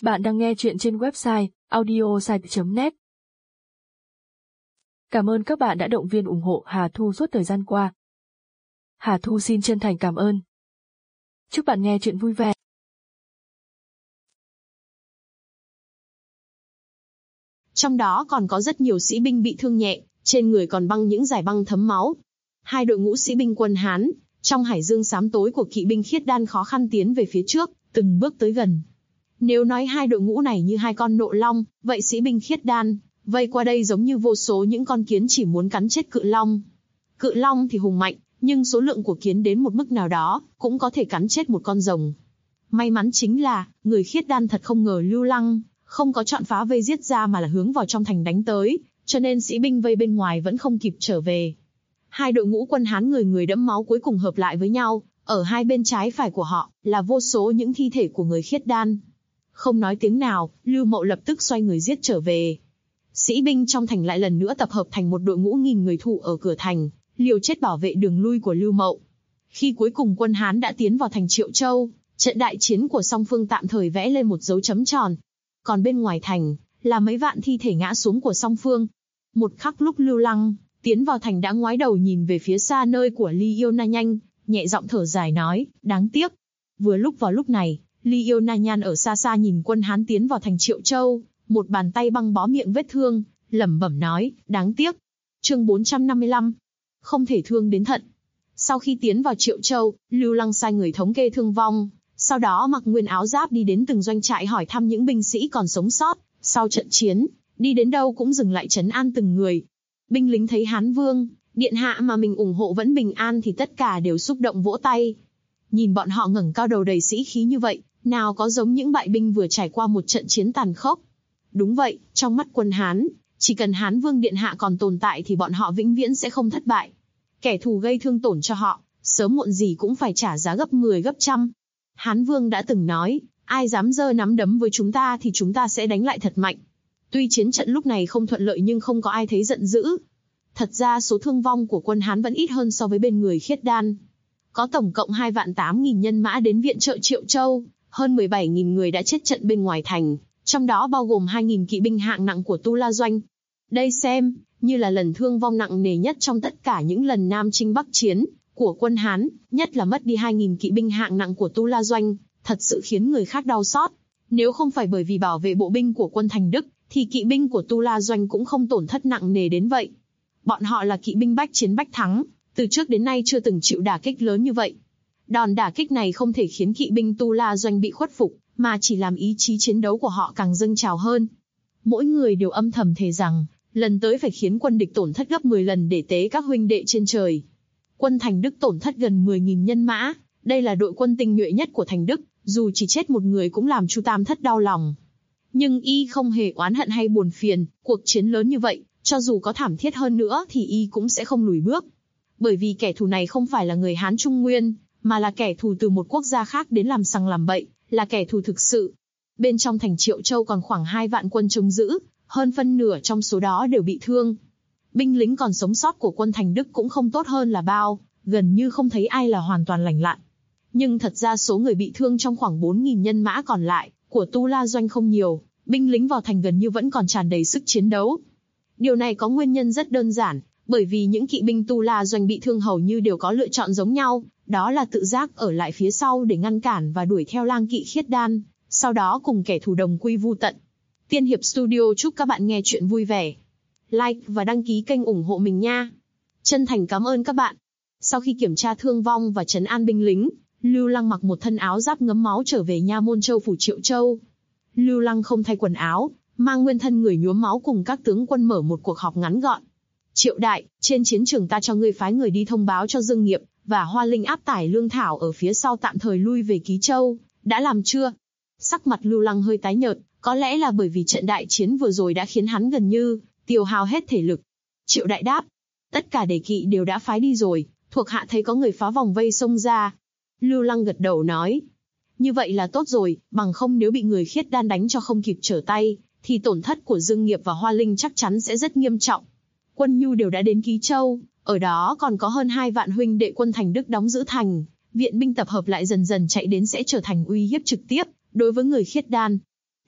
Bạn đang nghe chuyện trên website audiosite.net. Cảm ơn các bạn đã động viên ủng hộ Hà Thu suốt thời gian qua. Hà Thu xin chân thành cảm ơn. Chúc bạn nghe chuyện vui vẻ. Trong đó còn có rất nhiều sĩ binh bị thương nhẹ, trên người còn băng những dải băng thấm máu. Hai đội ngũ sĩ binh quân Hán, trong hải dương xám tối của kỵ binh Khiết Đan khó khăn tiến về phía trước, từng bước tới gần. Nếu nói hai đội ngũ này như hai con nộ long, vậy sĩ binh Khiết Đan vây qua đây giống như vô số những con kiến chỉ muốn cắn chết cự long. Cự long thì hùng mạnh, nhưng số lượng của kiến đến một mức nào đó cũng có thể cắn chết một con rồng. May mắn chính là người Khiết Đan thật không ngờ Lưu Lăng không có chọn phá vây giết ra mà là hướng vào trong thành đánh tới, cho nên sĩ binh vây bên ngoài vẫn không kịp trở về. Hai đội ngũ quân Hán người người đẫm máu cuối cùng hợp lại với nhau, ở hai bên trái phải của họ là vô số những thi thể của người Khiết Đan. Không nói tiếng nào, Lưu Mậu lập tức xoay người giết trở về. Sĩ binh trong thành lại lần nữa tập hợp thành một đội ngũ nghìn người thủ ở cửa thành, liều chết bảo vệ đường lui của Lưu Mậu. Khi cuối cùng quân Hán đã tiến vào thành Triệu Châu, trận đại chiến của song phương tạm thời vẽ lên một dấu chấm tròn. Còn bên ngoài thành, là mấy vạn thi thể ngã xuống của song phương. Một khắc lúc Lưu Lăng tiến vào thành đã ngoái đầu nhìn về phía xa nơi của Ly Yêu Na Nhanh, nhẹ giọng thở dài nói, đáng tiếc. Vừa lúc vào lúc này, Ly Yêu Na Nhan ở xa xa nhìn quân Hán tiến vào thành Triệu Châu, một bàn tay băng bó miệng vết thương, lẩm bẩm nói, đáng tiếc. Chương 455. Không thể thương đến thận. Sau khi tiến vào Triệu Châu, Lưu Lăng sai người thống kê thương vong, sau đó mặc nguyên áo giáp đi đến từng doanh trại hỏi thăm những binh sĩ còn sống sót, sau trận chiến, đi đến đâu cũng dừng lại trấn an từng người. Binh lính thấy Hán Vương, điện hạ mà mình ủng hộ vẫn bình an thì tất cả đều xúc động vỗ tay. Nhìn bọn họ ngẩng cao đầu đầy sĩ khí như vậy, nào có giống những bại binh vừa trải qua một trận chiến tàn khốc. Đúng vậy, trong mắt quân Hán, chỉ cần Hán Vương điện hạ còn tồn tại thì bọn họ vĩnh viễn sẽ không thất bại. Kẻ thù gây thương tổn cho họ, sớm muộn gì cũng phải trả giá gấp 10 gấp trăm. Hán Vương đã từng nói, ai dám giơ nắm đấm với chúng ta thì chúng ta sẽ đánh lại thật mạnh. Tuy chiến trận lúc này không thuận lợi nhưng không có ai thấy giận dữ. Thật ra số thương vong của quân Hán vẫn ít hơn so với bên người Khiết Đan. Có tổng cộng 2.800.000 nhân mã đến viện trợ Triệu Châu, hơn 17.000 người đã chết trận bên ngoài thành, trong đó bao gồm 2.000 kỵ binh hạng nặng của Tu La Doanh. Đây xem như là lần thương vong nặng nề nhất trong tất cả những lần Nam chinh Bắc chiến của quân Hán, nhất là mất đi 2.000 kỵ binh hạng nặng của Tu La Doanh, thật sự khiến người khác đau xót. Nếu không phải bởi vì bảo vệ bộ binh của quân Thành Đức, thì kỵ binh của Tu La Doanh cũng không tổn thất nặng nề đến vậy. Bọn họ là kỵ binh bách chiến bách thắng, từ trước đến nay chưa từng chịu đả kích lớn như vậy. Đòn đả kích này không thể khiến kỵ binh Tu La Doanh bị khuất phục, mà chỉ làm ý chí chiến đấu của họ càng dâng trào hơn. Mỗi người đều âm thầm thề rằng, lần tới phải khiến quân địch tổn thất gấp 10 lần để tế các huynh đệ trên trời. Quân Thành Đức tổn thất gần 10.000 nhân mã, đây là đội quân tinh nhuệ nhất của Thành Đức, dù chỉ chết một người cũng làm Chu Tam Thất đau lòng. Nhưng y không hề oán hận hay buồn phiền, cuộc chiến lớn như vậy, cho dù có thảm thiết hơn nữa thì y cũng sẽ không lùi bước. Bởi vì kẻ thù này không phải là người Hán Trung Nguyên, mà là kẻ thù từ một quốc gia khác đến làm sằng làm bậy, là kẻ thù thực sự. Bên trong thành Triệu Châu còn khoảng 2 vạn quân trông giữ, hơn phân nửa trong số đó đều bị thương. Binh lính còn sống sót của quân Thành Đức cũng không tốt hơn là bao, gần như không thấy ai là hoàn toàn lành lặn. Nhưng thật ra số người bị thương trong khoảng 4.000 nhân mã còn lại của Tu La Doanh không nhiều, binh lính vào thành gần như vẫn còn tràn đầy sức chiến đấu. Điều này có nguyên nhân rất đơn giản, bởi vì những kỵ binh Tu La Doanh bị thương hầu như đều có lựa chọn giống nhau, đó là tự giác ở lại phía sau để ngăn cản và đuổi theo lang kỵ Khiết Đan, sau đó cùng kẻ thù đồng quy vu tận. Tiên Hiệp Studio chúc các bạn nghe chuyện vui vẻ. Like và đăng ký kênh ủng hộ mình nha. Chân thành cảm ơn các bạn. Sau khi kiểm tra thương vong và trấn an binh lính, Lưu Lăng mặc một thân áo giáp ngấm máu trở về nha môn châu phủ Triệu Châu. Lưu Lăng không thay quần áo, mang nguyên thân người nhuốm máu cùng các tướng quân mở một cuộc họp ngắn gọn. Triệu đại, trên chiến trường ta cho ngươi phái người đi thông báo cho Dương Nghiệp và Hoa Linh áp tải lương thảo ở phía sau tạm thời lui về Ký Châu, đã làm chưa? Sắc mặt Lưu Lăng hơi tái nhợt, có lẽ là bởi vì trận đại chiến vừa rồi đã khiến hắn gần như tiêu hao hết thể lực. Triệu đại đáp, tất cả đề kỵ đều đã phái đi rồi, thuộc hạ thấy có người phá vòng vây xông ra. Lưu Lăng gật đầu nói, như vậy là tốt rồi, bằng không nếu bị người Khiết Đan đánh cho không kịp trở tay, thì tổn thất của Dương Nghiệp và Hoa Linh chắc chắn sẽ rất nghiêm trọng. Quân nhu đều đã đến Ký Châu, ở đó còn có hơn 2 vạn huynh đệ quân Thành Đức đóng giữ thành, viện binh tập hợp lại dần dần chạy đến sẽ trở thành uy hiếp trực tiếp đối với người Khiết Đan.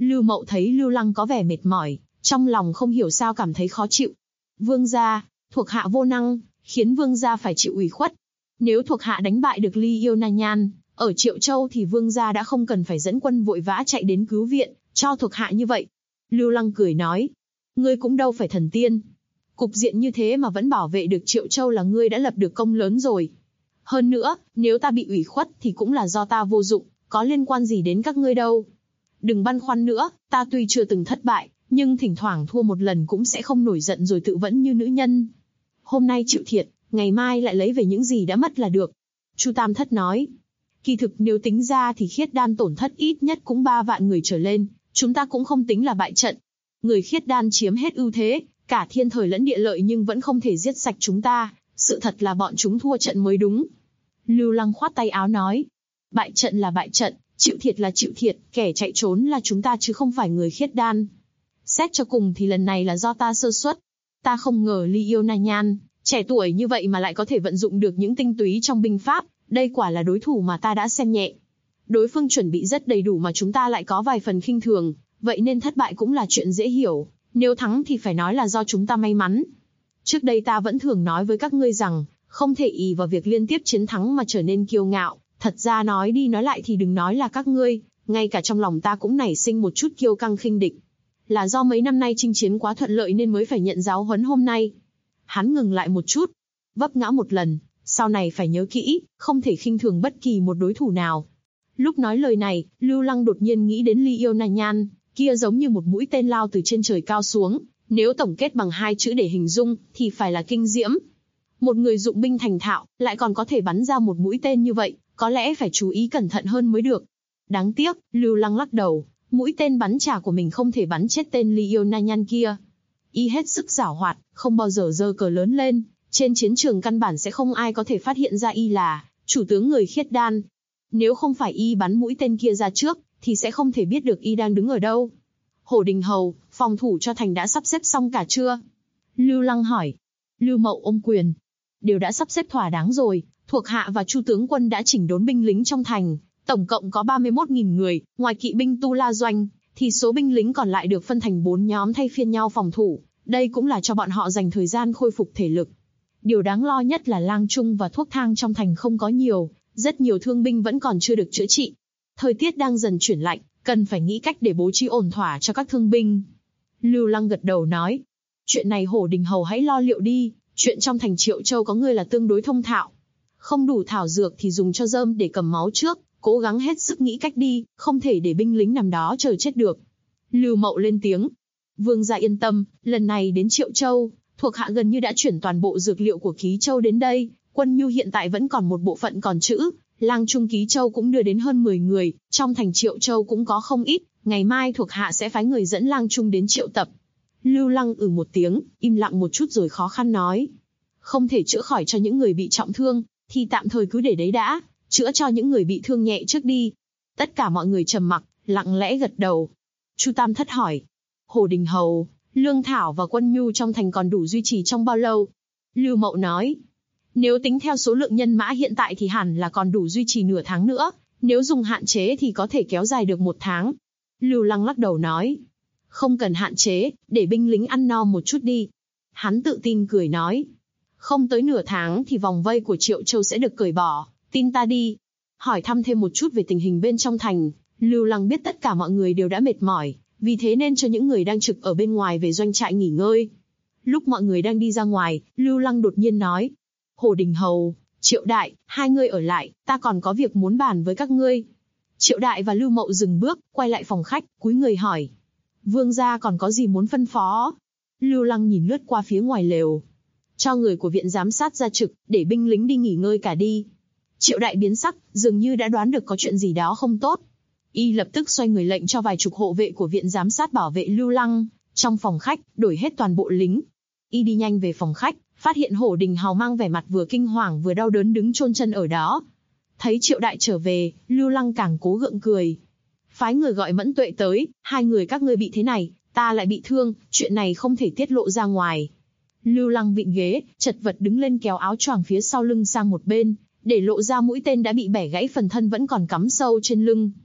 Lưu Mậu thấy Lưu Lăng có vẻ mệt mỏi, trong lòng không hiểu sao cảm thấy khó chịu. Vương gia, thuộc hạ vô năng, khiến vương gia phải chịu ủy khuất. Nếu thuộc hạ đánh bại được Ly Yêu Na Nhan ở Triệu Châu thì vương gia đã không cần phải dẫn quân vội vã chạy đến cứu viện cho thuộc hạ như vậy. Lưu Lăng cười nói, ngươi cũng đâu phải thần tiên. Cục diện như thế mà vẫn bảo vệ được Triệu Châu là ngươi đã lập được công lớn rồi. Hơn nữa, nếu ta bị ủy khuất thì cũng là do ta vô dụng, có liên quan gì đến các ngươi đâu. Đừng băn khoăn nữa, ta tuy chưa từng thất bại, nhưng thỉnh thoảng thua một lần cũng sẽ không nổi giận rồi tự vẫn như nữ nhân. Hôm nay chịu thiệt, ngày mai lại lấy về những gì đã mất là được. Chu Tam Thất nói, kỳ thực nếu tính ra thì Khiết Đan tổn thất ít nhất cũng 3 vạn người trở lên, chúng ta cũng không tính là bại trận. Người Khiết Đan chiếm hết ưu thế, cả thiên thời lẫn địa lợi nhưng vẫn không thể giết sạch chúng ta, sự thật là bọn chúng thua trận mới đúng. Lưu Lăng khoát tay áo nói, bại trận là bại trận, chịu thiệt là chịu thiệt, kẻ chạy trốn là chúng ta chứ không phải người Khiết Đan. Xét cho cùng thì lần này là do ta sơ suất. Ta không ngờ Ly Yêu Na Nhan, trẻ tuổi như vậy mà lại có thể vận dụng được những tinh túy trong binh pháp, đây quả là đối thủ mà ta đã xem nhẹ. Đối phương chuẩn bị rất đầy đủ mà chúng ta lại có vài phần khinh thường, vậy nên thất bại cũng là chuyện dễ hiểu, nếu thắng thì phải nói là do chúng ta may mắn. Trước đây ta vẫn thường nói với các ngươi rằng, không thể ỷ vào việc liên tiếp chiến thắng mà trở nên kiêu ngạo, thật ra nói đi nói lại thì đừng nói là các ngươi, ngay cả trong lòng ta cũng nảy sinh một chút kiêu căng khinh địch. Là do mấy năm nay chinh chiến quá thuận lợi nên mới phải nhận giáo huấn hôm nay. Hắn ngừng lại một chút, vấp ngã một lần, sau này phải nhớ kỹ, không thể khinh thường bất kỳ một đối thủ nào. Lúc nói lời này, Lưu Lăng đột nhiên nghĩ đến Ly Yêu Na Nhan, kia giống như một mũi tên lao từ trên trời cao xuống, nếu tổng kết bằng 2 chữ để hình dung, thì phải là kinh diễm. Một người dụng binh thành thạo, lại còn có thể bắn ra một mũi tên như vậy, có lẽ phải chú ý cẩn thận hơn mới được. Đáng tiếc, Lưu Lăng lắc đầu, mũi tên bắn trả của mình không thể bắn chết tên Ly Yêu Na Nhan kia. Y hết sức giảo hoạt, không bao giờ giơ cờ lớn lên, trên chiến trường căn bản sẽ không ai có thể phát hiện ra Y là chủ tướng người Khiết Đan. Nếu không phải Y bắn mũi tên kia ra trước, thì sẽ không thể biết được Y đang đứng ở đâu. Hổ Đình Hầu, phòng thủ cho thành đã sắp xếp xong cả chưa? Lưu Lăng hỏi. Lưu Mậu ôm quyền. Đều đã sắp xếp thỏa đáng rồi, thuộc hạ và Chu tướng quân đã chỉnh đốn binh lính trong thành, tổng cộng có 31.000 người, ngoài kỵ binh Tu La Doanh, thì số binh lính còn lại được phân thành 4 nhóm thay phiên nhau phòng thủ, đây cũng là cho bọn họ dành thời gian khôi phục thể lực. Điều đáng lo nhất là lang trung và thuốc thang trong thành không có nhiều, rất nhiều thương binh vẫn còn chưa được chữa trị. Thời tiết đang dần chuyển lạnh, cần phải nghĩ cách để bố trí ổn thỏa cho các thương binh. Lưu Lăng gật đầu nói, chuyện này Hổ Đình Hầu hãy lo liệu đi, chuyện trong thành Triệu Châu có ngươi là tương đối thông thạo. Không đủ thảo dược thì dùng cho rơm để cầm máu trước, cố gắng hết sức nghĩ cách đi, không thể để binh lính nằm đó chờ chết được. Lưu Mậu lên tiếng, vương gia yên tâm, lần này đến Triệu Châu, thuộc hạ gần như đã chuyển toàn bộ dược liệu của Ký Châu đến đây, quân nhu hiện tại vẫn còn một bộ phận còn trữ, lang trung Ký Châu cũng đưa đến hơn 10 người, trong thành Triệu Châu cũng có không ít, ngày mai thuộc hạ sẽ phái người dẫn lang trung đến triệu tập. Lưu Lăng một tiếng, im lặng một chút rồi khó khăn nói, không thể chữa khỏi cho những người bị trọng thương, thì tạm thời cứ để đấy đã, chữa cho những người bị thương nhẹ trước đi. Tất cả mọi người trầm mặc, lặng lẽ gật đầu. Chu Tam Thất hỏi, Hổ Đình Hầu, lương thảo và quân nhu trong thành còn đủ duy trì trong bao lâu? Lưu Mậu nói, nếu tính theo số lượng nhân mã hiện tại thì hẳn là còn đủ duy trì nửa tháng nữa, nếu dùng hạn chế thì có thể kéo dài được 1 tháng. Lưu Lăng lắc đầu nói, không cần hạn chế, để binh lính ăn no một chút đi. Hắn tự tin cười nói, không tới nửa tháng thì vòng vây của Triệu Châu sẽ được cởi bỏ, tin ta đi. Hỏi thăm thêm một chút về tình hình bên trong thành, Lưu Lăng biết tất cả mọi người đều đã mệt mỏi, vì thế nên cho những người đang trực ở bên ngoài về doanh trại nghỉ ngơi. Lúc mọi người đang đi ra ngoài, Lưu Lăng đột nhiên nói, Hổ Đình Hầu, Triệu Đại, 2 người ở lại, ta còn có việc muốn bàn với các ngươi. Triệu Đại và Lưu Mậu dừng bước, quay lại phòng khách, cúi người hỏi, vương gia còn có gì muốn phân phó? Lưu Lăng nhìn lướt qua phía ngoài lều, cho người của viện giám sát ra trực, để binh lính đi nghỉ ngơi cả đi. Triệu Đại biến sắc, dường như đã đoán được có chuyện gì đó không tốt. Y lập tức xoay người lệnh cho vài chục hộ vệ của viện giám sát bảo vệ Lưu Lăng, trong phòng khách, đổi hết toàn bộ lính. Y đi nhanh về phòng khách, phát hiện Hổ Đình Hầu mang vẻ mặt vừa kinh hoàng vừa đau đớn đứng chôn chân ở đó. Thấy Triệu Đại trở về, Lưu Lăng càng cố gượng cười. Phái người gọi Mẫn Tuệ tới, 2 người các ngươi bị thế này, ta lại bị thương, chuyện này không thể tiết lộ ra ngoài. Lưu Lăng vịn ghế, chật vật đứng lên kéo áo choàng phía sau lưng sang một bên, để lộ ra mũi tên đã bị bẻ gãy phần thân vẫn còn cắm sâu trên lưng.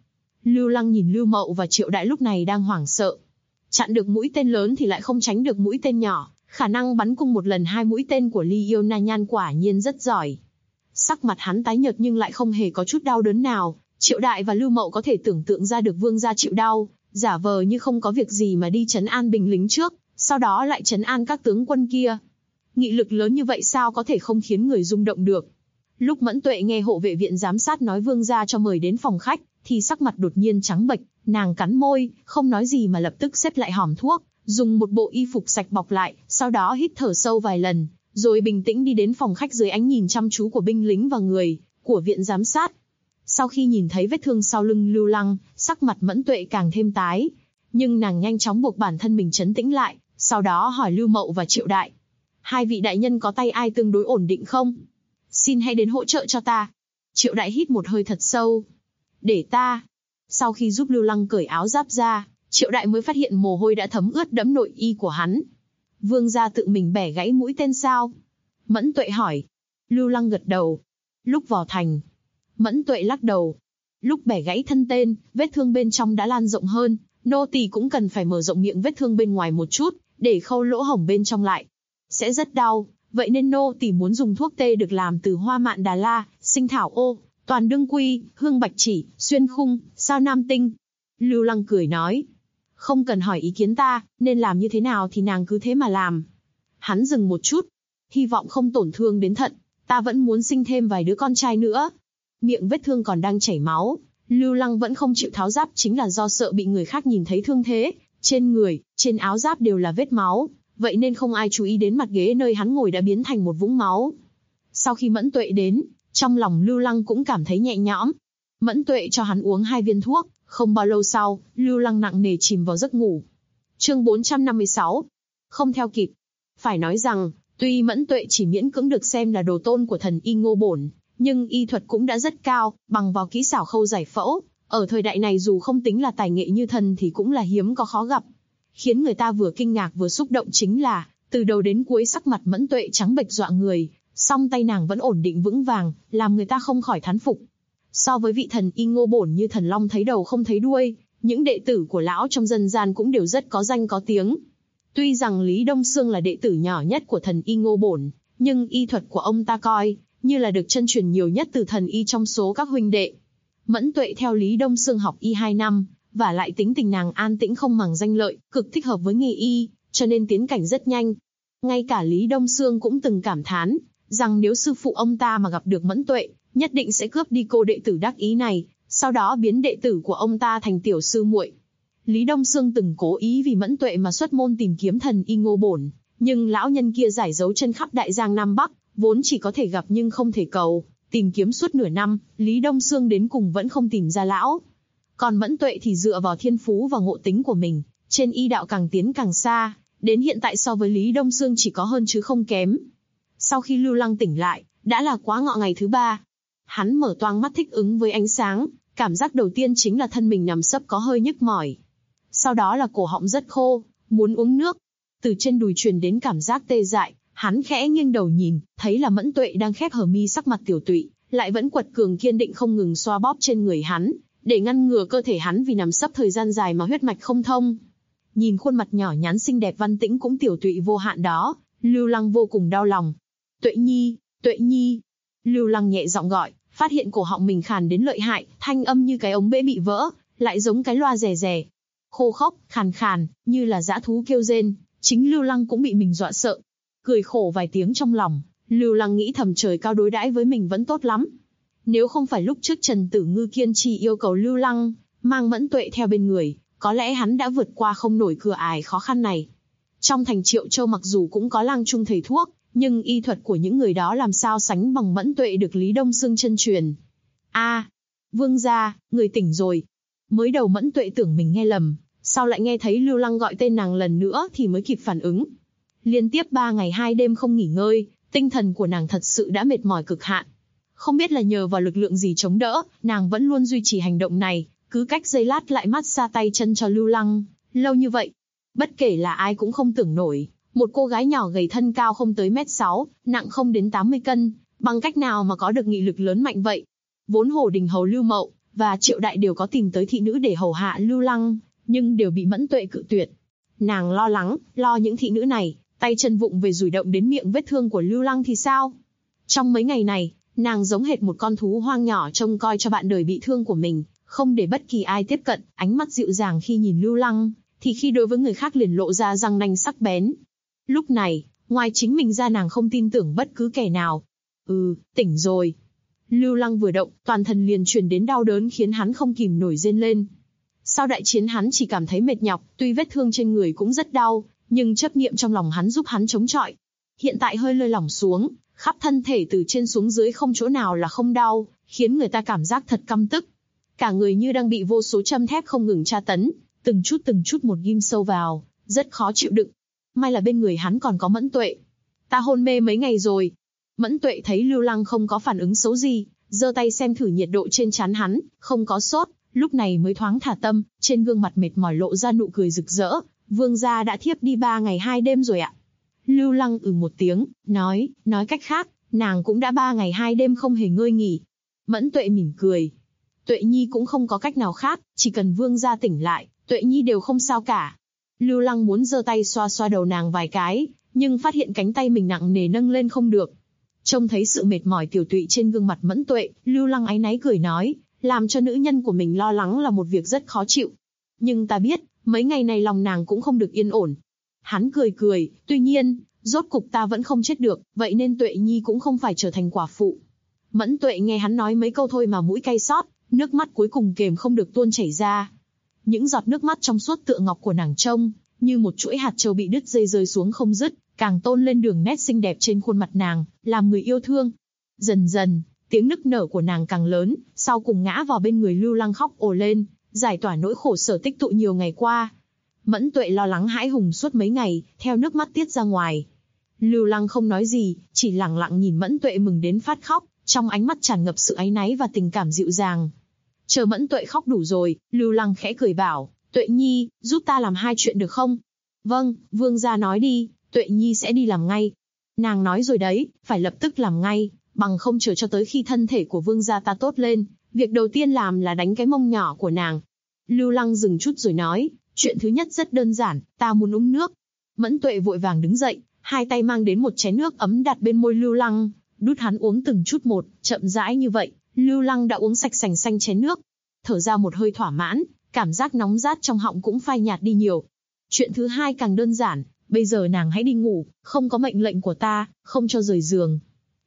Lưu Lăng nhìn Lưu Mậu và Triệu Đại lúc này đang hoảng sợ. Chặn được mũi tên lớn thì lại không tránh được mũi tên nhỏ, khả năng bắn cùng một lần 2 mũi tên của Ly Yêu Na Nhan quả nhiên rất giỏi. Sắc mặt hắn tái nhợt nhưng lại không hề có chút đau đớn nào. Triệu Đại và Lưu Mậu có thể tưởng tượng ra được vương gia chịu đau, giả vờ như không có việc gì mà đi trấn an binh lính trước, sau đó lại trấn an các tướng quân kia. Nghị lực lớn như vậy sao có thể không khiến người rung động được. Lúc Mẫn Tuệ nghe hộ vệ viện giám sát nói vương gia cho mời đến phòng khách, thì sắc mặt đột nhiên trắng bệch, nàng cắn môi, không nói gì mà lập tức xếp lại hòm thuốc, dùng một bộ y phục sạch bọc lại, sau đó hít thở sâu vài lần, rồi bình tĩnh đi đến phòng khách dưới ánh nhìn chăm chú của binh lính và người của viện giám sát. Sau khi nhìn thấy vết thương sau lưng Lưu Lăng, sắc mặt Mẫn Tuệ càng thêm tái, nhưng nàng nhanh chóng buộc bản thân mình trấn tĩnh lại, sau đó hỏi Lưu Mậu và Triệu Đại: hai vị đại nhân có tay ai tương đối ổn định không? Xin hãy đến hỗ trợ cho ta. Triệu Đại hít một hơi thật sâu. Để ta. Sau khi giúp Lưu Lăng cởi áo giáp ra, Triệu Đại mới phát hiện mồ hôi đã thấm ướt đẫm nội y của hắn. Vương gia tự mình bẻ gãy mũi tên sao? Mẫn Tuệ hỏi. Lưu Lăng gật đầu. Lúc vào thành. Mẫn Tuệ lắc đầu. Lúc bẻ gãy thân tên, vết thương bên trong đã lan rộng hơn, nô tỳ cũng cần phải mở rộng miệng vết thương bên ngoài một chút, để khâu lỗ hổng bên trong lại. Sẽ rất đau, vậy nên nô tỳ muốn dùng thuốc tê được làm từ hoa mạn Đà La, sinh thảo ô, toàn đương quy, hương bạch chỉ, xuyên khung, sao nam tinh. Lưu Lăng cười nói. Không cần hỏi ý kiến ta, nên làm như thế nào thì nàng cứ thế mà làm. Hắn dừng một chút. Hy vọng không tổn thương đến thận, ta vẫn muốn sinh thêm vài đứa con trai nữa. Miệng vết thương còn đang chảy máu, Lưu Lăng vẫn không chịu tháo giáp chính là do sợ bị người khác nhìn thấy thương thế. Trên người, trên áo giáp đều là vết máu, vậy nên không ai chú ý đến mặt ghế nơi hắn ngồi đã biến thành một vũng máu. Sau khi Mẫn Tuệ đến, trong lòng Lưu Lăng cũng cảm thấy nhẹ nhõm. Mẫn Tuệ cho hắn uống 2 viên thuốc, không bao lâu sau, Lưu Lăng nặng nề chìm vào giấc ngủ. Chương 456. Không theo kịp. Phải nói rằng, tuy Mẫn Tuệ chỉ miễn cưỡng được xem là đồ tôn của thần y Ngô Bổn, nhưng y thuật cũng đã rất cao, bằng vào kỹ xảo khâu giải phẫu. Ở thời đại này dù không tính là tài nghệ như thần thì cũng là hiếm có khó gặp. Khiến người ta vừa kinh ngạc vừa xúc động chính là, từ đầu đến cuối sắc mặt Mẫn Tuệ trắng bệch dọa người, song tay nàng vẫn ổn định vững vàng, làm người ta không khỏi thán phục. So với vị thần y Ngô Bổn như thần long thấy đầu không thấy đuôi, những đệ tử của lão trong dân gian cũng đều rất có danh có tiếng. Tuy rằng Lý Đông Xương là đệ tử nhỏ nhất của thần y Ngô Bổn, nhưng y thuật của ông ta coi như là được chân truyền nhiều nhất từ thần y trong số các huynh đệ. Mẫn Tuệ theo Lý Đông Xương học y 2 năm, và lại tính tình nàng an tĩnh không màng danh lợi, cực thích hợp với nghề y, cho nên tiến cảnh rất nhanh. Ngay cả Lý Đông Xương cũng từng cảm thán, rằng nếu sư phụ ông ta mà gặp được Mẫn Tuệ, nhất định sẽ cướp đi cô đệ tử đắc ý này, sau đó biến đệ tử của ông ta thành tiểu sư muội. Lý Đông Xương từng cố ý vì Mẫn Tuệ mà xuất môn tìm kiếm thần y Ngô Bổn, nhưng lão nhân kia giải dấu chân khắp Đại Giang Nam Bắc, vốn chỉ có thể gặp nhưng không thể cầu, tìm kiếm suốt nửa năm, Lý Đông Xương đến cùng vẫn không tìm ra lão. Còn Mẫn Tuệ thì dựa vào thiên phú và ngộ tính của mình, trên y đạo càng tiến càng xa, đến hiện tại so với Lý Đông Xương chỉ có hơn chứ không kém. Sau khi Lưu Lăng tỉnh lại, đã là quá ngọ ngày thứ 3. Hắn mở toang mắt thích ứng với ánh sáng, cảm giác đầu tiên chính là thân mình nằm sấp có hơi nhức mỏi. Sau đó là cổ họng rất khô, muốn uống nước. Từ trên đùi truyền đến cảm giác tê dại, hắn khẽ nghiêng đầu nhìn, thấy là Mẫn Tuệ đang khép hờ mi sắc mặt tiểu tụy, lại vẫn quật cường kiên định không ngừng xoa bóp trên người hắn, để ngăn ngừa cơ thể hắn vì nằm sấp thời gian dài mà huyết mạch không thông. Nhìn khuôn mặt nhỏ nhắn xinh đẹp văn tĩnh cũng tiểu tụy vô hạn đó, Lưu Lăng vô cùng đau lòng. Tuệ Nhi, Tuệ Nhi. Lưu Lăng nhẹ giọng gọi, phát hiện cổ họng mình khàn đến lợi hại, thanh âm như cái ống bể bị vỡ, lại giống cái loa rè rè. Khô khốc, khàn khàn, như là dã thú kêu rên, chính Lưu Lăng cũng bị mình dọa sợ. Cười khổ vài tiếng trong lòng, Lưu Lăng nghĩ thầm trời cao đối đãi với mình vẫn tốt lắm. Nếu không phải lúc trước Trần Tử Ngư kiên trì yêu cầu Lưu Lăng mang Mẫn Tuệ theo bên người, có lẽ hắn đã vượt qua không nổi cửa ải khó khăn này. Trong thành Triệu Châu mặc dù cũng có lang trung thầy thuốc, nhưng y thuật của những người đó làm sao sánh bằng Mẫn Tuệ được Lý Đông Xương chân truyền. Vương gia, người tỉnh rồi. Mới đầu Mẫn Tuệ tưởng mình nghe lầm, sau lại nghe thấy Lưu Lăng gọi tên nàng lần nữa thì mới kịp phản ứng. Liên tiếp 3 ngày 2 đêm không nghỉ ngơi, tinh thần của nàng thật sự đã mệt mỏi cực hạn. Không biết là nhờ vào lực lượng gì chống đỡ, nàng vẫn luôn duy trì hành động này, cứ cách giây lát lại massage tay chân cho Lưu Lăng, lâu như vậy. Bất kể là ai cũng không tưởng nổi, một cô gái nhỏ gầy thân cao không tới 1m6, nặng không đến 80 cân, bằng cách nào mà có được nghị lực lớn mạnh vậy. Vốn Hổ Đình hầu Lưu Mậu và Triệu Đại đều có tìm tới thị nữ để hầu hạ Lưu Lăng, nhưng đều bị Mẫn Tuệ cự tuyệt. Nàng lo lắng, lo những thị nữ này, tay chân vụng về rủi động đến miệng vết thương của Lưu Lăng thì sao? Trong mấy ngày này, nàng giống hệt một con thú hoang nhỏ trông coi cho bạn đời bị thương của mình, không để bất kỳ ai tiếp cận, ánh mắt dịu dàng khi nhìn Lưu Lăng, thì khi đối với người khác liền lộ ra răng nanh sắc bén. Lúc này, ngoài chính mình ra nàng không tin tưởng bất cứ kẻ nào. Tỉnh rồi. Lưu Lăng vừa động, toàn thân liền truyền đến đau đớn khiến hắn không kìm nổi rên lên. Sau đại chiến hắn chỉ cảm thấy mệt nhọc, tuy vết thương trên người cũng rất đau, nhưng chấp niệm trong lòng hắn giúp hắn chống chọi. Hiện tại hơi lơi lỏng xuống, khắp thân thể từ trên xuống dưới không chỗ nào là không đau, khiến người ta cảm giác thật căm tức. Cả người như đang bị vô số châm thép không ngừng tra tấn, từng chút một ghim sâu vào, rất khó chịu đựng. May là bên người hắn còn có Mẫn Tuệ. Ta hôn mê mấy ngày rồi. Mẫn Tuệ thấy Lưu Lăng không có phản ứng xấu gì, giơ tay xem thử nhiệt độ trên trán hắn, không có sốt, lúc này mới thoáng thả tâm, trên gương mặt mệt mỏi lộ ra nụ cười rực rỡ. Vương gia đã thiếp đi 3 ngày 2 đêm rồi ạ. Lưu Lăng một tiếng, nói cách khác, nàng cũng đã 3 ngày 2 đêm không hề ngơi nghỉ. Mẫn Tuệ mỉm cười. Tuệ Nhi cũng không có cách nào khác, chỉ cần Vương gia tỉnh lại, Tuệ Nhi đều không sao cả. Lưu Lăng muốn giơ tay xoa xoa đầu nàng vài cái, nhưng phát hiện cánh tay mình nặng nề nâng lên không được. Trông thấy sự mệt mỏi tiểu tụy trên gương mặt Mẫn Tuệ, Lưu Lăng áy náy cười nói, làm cho nữ nhân của mình lo lắng là một việc rất khó chịu. Nhưng ta biết, mấy ngày này lòng nàng cũng không được yên ổn. Hắn cười, tuy nhiên, rốt cục ta vẫn không chết được, vậy nên Tuệ Nhi cũng không phải trở thành quả phụ. Mẫn Tuệ nghe hắn nói mấy câu thôi mà mũi cay xót, nước mắt cuối cùng kềm không được tuôn chảy ra. Những giọt nước mắt trong suốt tựa ngọc của nàng trông, như một chuỗi hạt châu bị đứt dây rơi xuống không dứt, càng tôn lên đường nét xinh đẹp trên khuôn mặt nàng, làm người yêu thương. Dần dần, tiếng nức nở của nàng càng lớn, sau cùng ngã vào bên người Lưu Lăng khóc ồ lên, giải tỏa nỗi khổ sở tích tụ nhiều ngày qua. Mẫn Tuệ lo lắng hãi hùng suốt mấy ngày, theo nước mắt tiết ra ngoài. Lưu Lăng không nói gì, chỉ lặng lặng nhìn Mẫn Tuệ mừng đến phát khóc, trong ánh mắt tràn ngập sự áy náy và tình cảm dịu dàng. Chờ Mẫn Tuệ khóc đủ rồi, Lưu Lăng khẽ cười bảo, Tuệ Nhi, giúp ta làm 2 chuyện được không? Vâng, Vương gia nói đi, Tuệ Nhi sẽ đi làm ngay. Nàng nói rồi đấy, phải lập tức làm ngay, bằng không chờ cho tới khi thân thể của Vương gia ta tốt lên, việc đầu tiên làm là đánh cái mông nhỏ của nàng. Lưu Lăng dừng chút rồi nói, chuyện thứ nhất rất đơn giản, ta muốn uống nước. Mẫn Tuệ vội vàng đứng dậy, 2 tay mang đến một chén nước ấm đặt bên môi Lưu Lăng, đút hắn uống từng chút một, chậm rãi như vậy, Lưu Lăng đã uống sạch sành xanh chén nước. Thở ra một hơi thỏa mãn, cảm giác nóng rát trong họng cũng phai nhạt đi nhiều. Chuyện thứ hai càng đơn giản, bây giờ nàng hãy đi ngủ, không có mệnh lệnh của ta, không cho rời giường.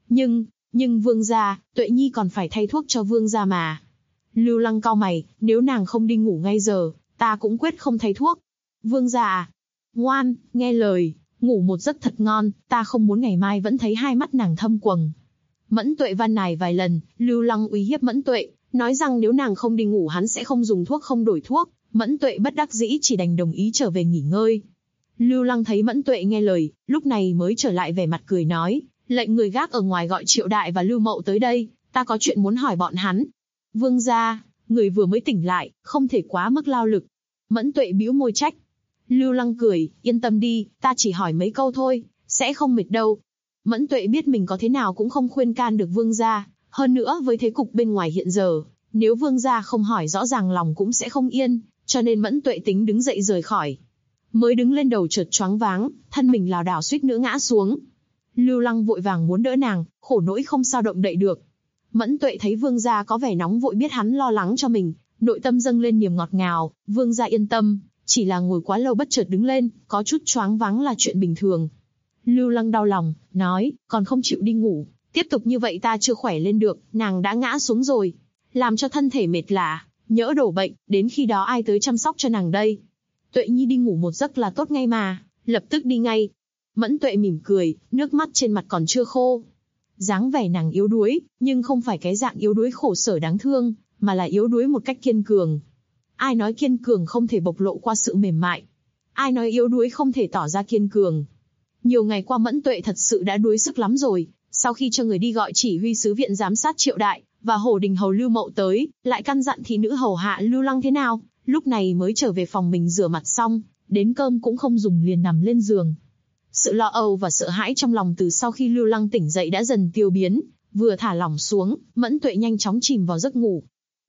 Nhưng Vương gia, Tuệ Nhi còn phải thay thuốc cho Vương gia mà. Lưu Lăng cau mày, nếu nàng không đi ngủ ngay giờ, ta cũng quyết không thay thuốc. Vương gia à? Ngoan, nghe lời, ngủ một giấc thật ngon, ta không muốn ngày mai vẫn thấy 2 mắt nàng thâm quầng. Mẫn Tuệ van nài vài lần, Lưu Lăng uy hiếp Mẫn Tuệ, nói rằng nếu nàng không đi ngủ hắn sẽ không dùng thuốc không đổi thuốc. Mẫn Tuệ bất đắc dĩ chỉ đành đồng ý trở về nghỉ ngơi. Lưu Lăng thấy Mẫn Tuệ nghe lời, lúc này mới trở lại vẻ mặt cười nói, lệnh người gác ở ngoài gọi Triệu Đại và Lưu Mậu tới đây, ta có chuyện muốn hỏi bọn hắn. Vương gia, người vừa mới tỉnh lại, không thể quá mức lao lực. Mẫn Tuệ bĩu môi trách. Lưu Lăng cười, yên tâm đi, ta chỉ hỏi mấy câu thôi, sẽ không mệt đâu. Mẫn Tuệ biết mình có thế nào cũng không khuyên can được Vương gia, hơn nữa với thế cục bên ngoài hiện giờ, nếu Vương gia không hỏi rõ ràng lòng cũng sẽ không yên, cho nên Mẫn Tuệ tính đứng dậy rời khỏi. Mới đứng lên đầu chợt choáng váng, thân mình lảo đảo suýt nữa ngã xuống. Lưu Lăng vội vàng muốn đỡ nàng, khổ nỗi không sao động đậy được. Mẫn Tuệ thấy Vương gia có vẻ nóng vội biết hắn lo lắng cho mình, nội tâm dâng lên niềm ngọt ngào. Vương gia yên tâm, chỉ là ngồi quá lâu bất chợt đứng lên, có chút choáng váng là chuyện bình thường. Lưu Lăng đau lòng, nói, còn không chịu đi ngủ, tiếp tục như vậy ta chưa khỏe lên được, nàng đã ngã xuống rồi, làm cho thân thể mệt lả, nhỡ đổ bệnh, đến khi đó ai tới chăm sóc cho nàng đây? Tuệ Nhi đi ngủ một giấc là tốt ngay mà, lập tức đi ngay. Mẫn Tuệ mỉm cười, nước mắt trên mặt còn chưa khô. Dáng vẻ nàng yếu đuối, nhưng không phải cái dạng yếu đuối khổ sở đáng thương, mà là yếu đuối một cách kiên cường. Ai nói kiên cường không thể bộc lộ qua sự mềm mại? Ai nói yếu đuối không thể tỏ ra kiên cường? Nhiều ngày qua Mẫn Tuệ thật sự đã đuối sức lắm rồi, sau khi cho người đi gọi chỉ huy sứ viện giám sát Triệu Đại, và Hổ Đình Hầu Lưu Mậu tới, lại căn dặn thị nữ hầu hạ Lưu Lăng thế nào, lúc này mới trở về phòng mình rửa mặt xong, đến cơm cũng không dùng liền nằm lên giường. Sự lo âu và sợ hãi trong lòng từ sau khi Lưu Lăng tỉnh dậy đã dần tiêu biến, vừa thả lỏng xuống, Mẫn Tuệ nhanh chóng chìm vào giấc ngủ.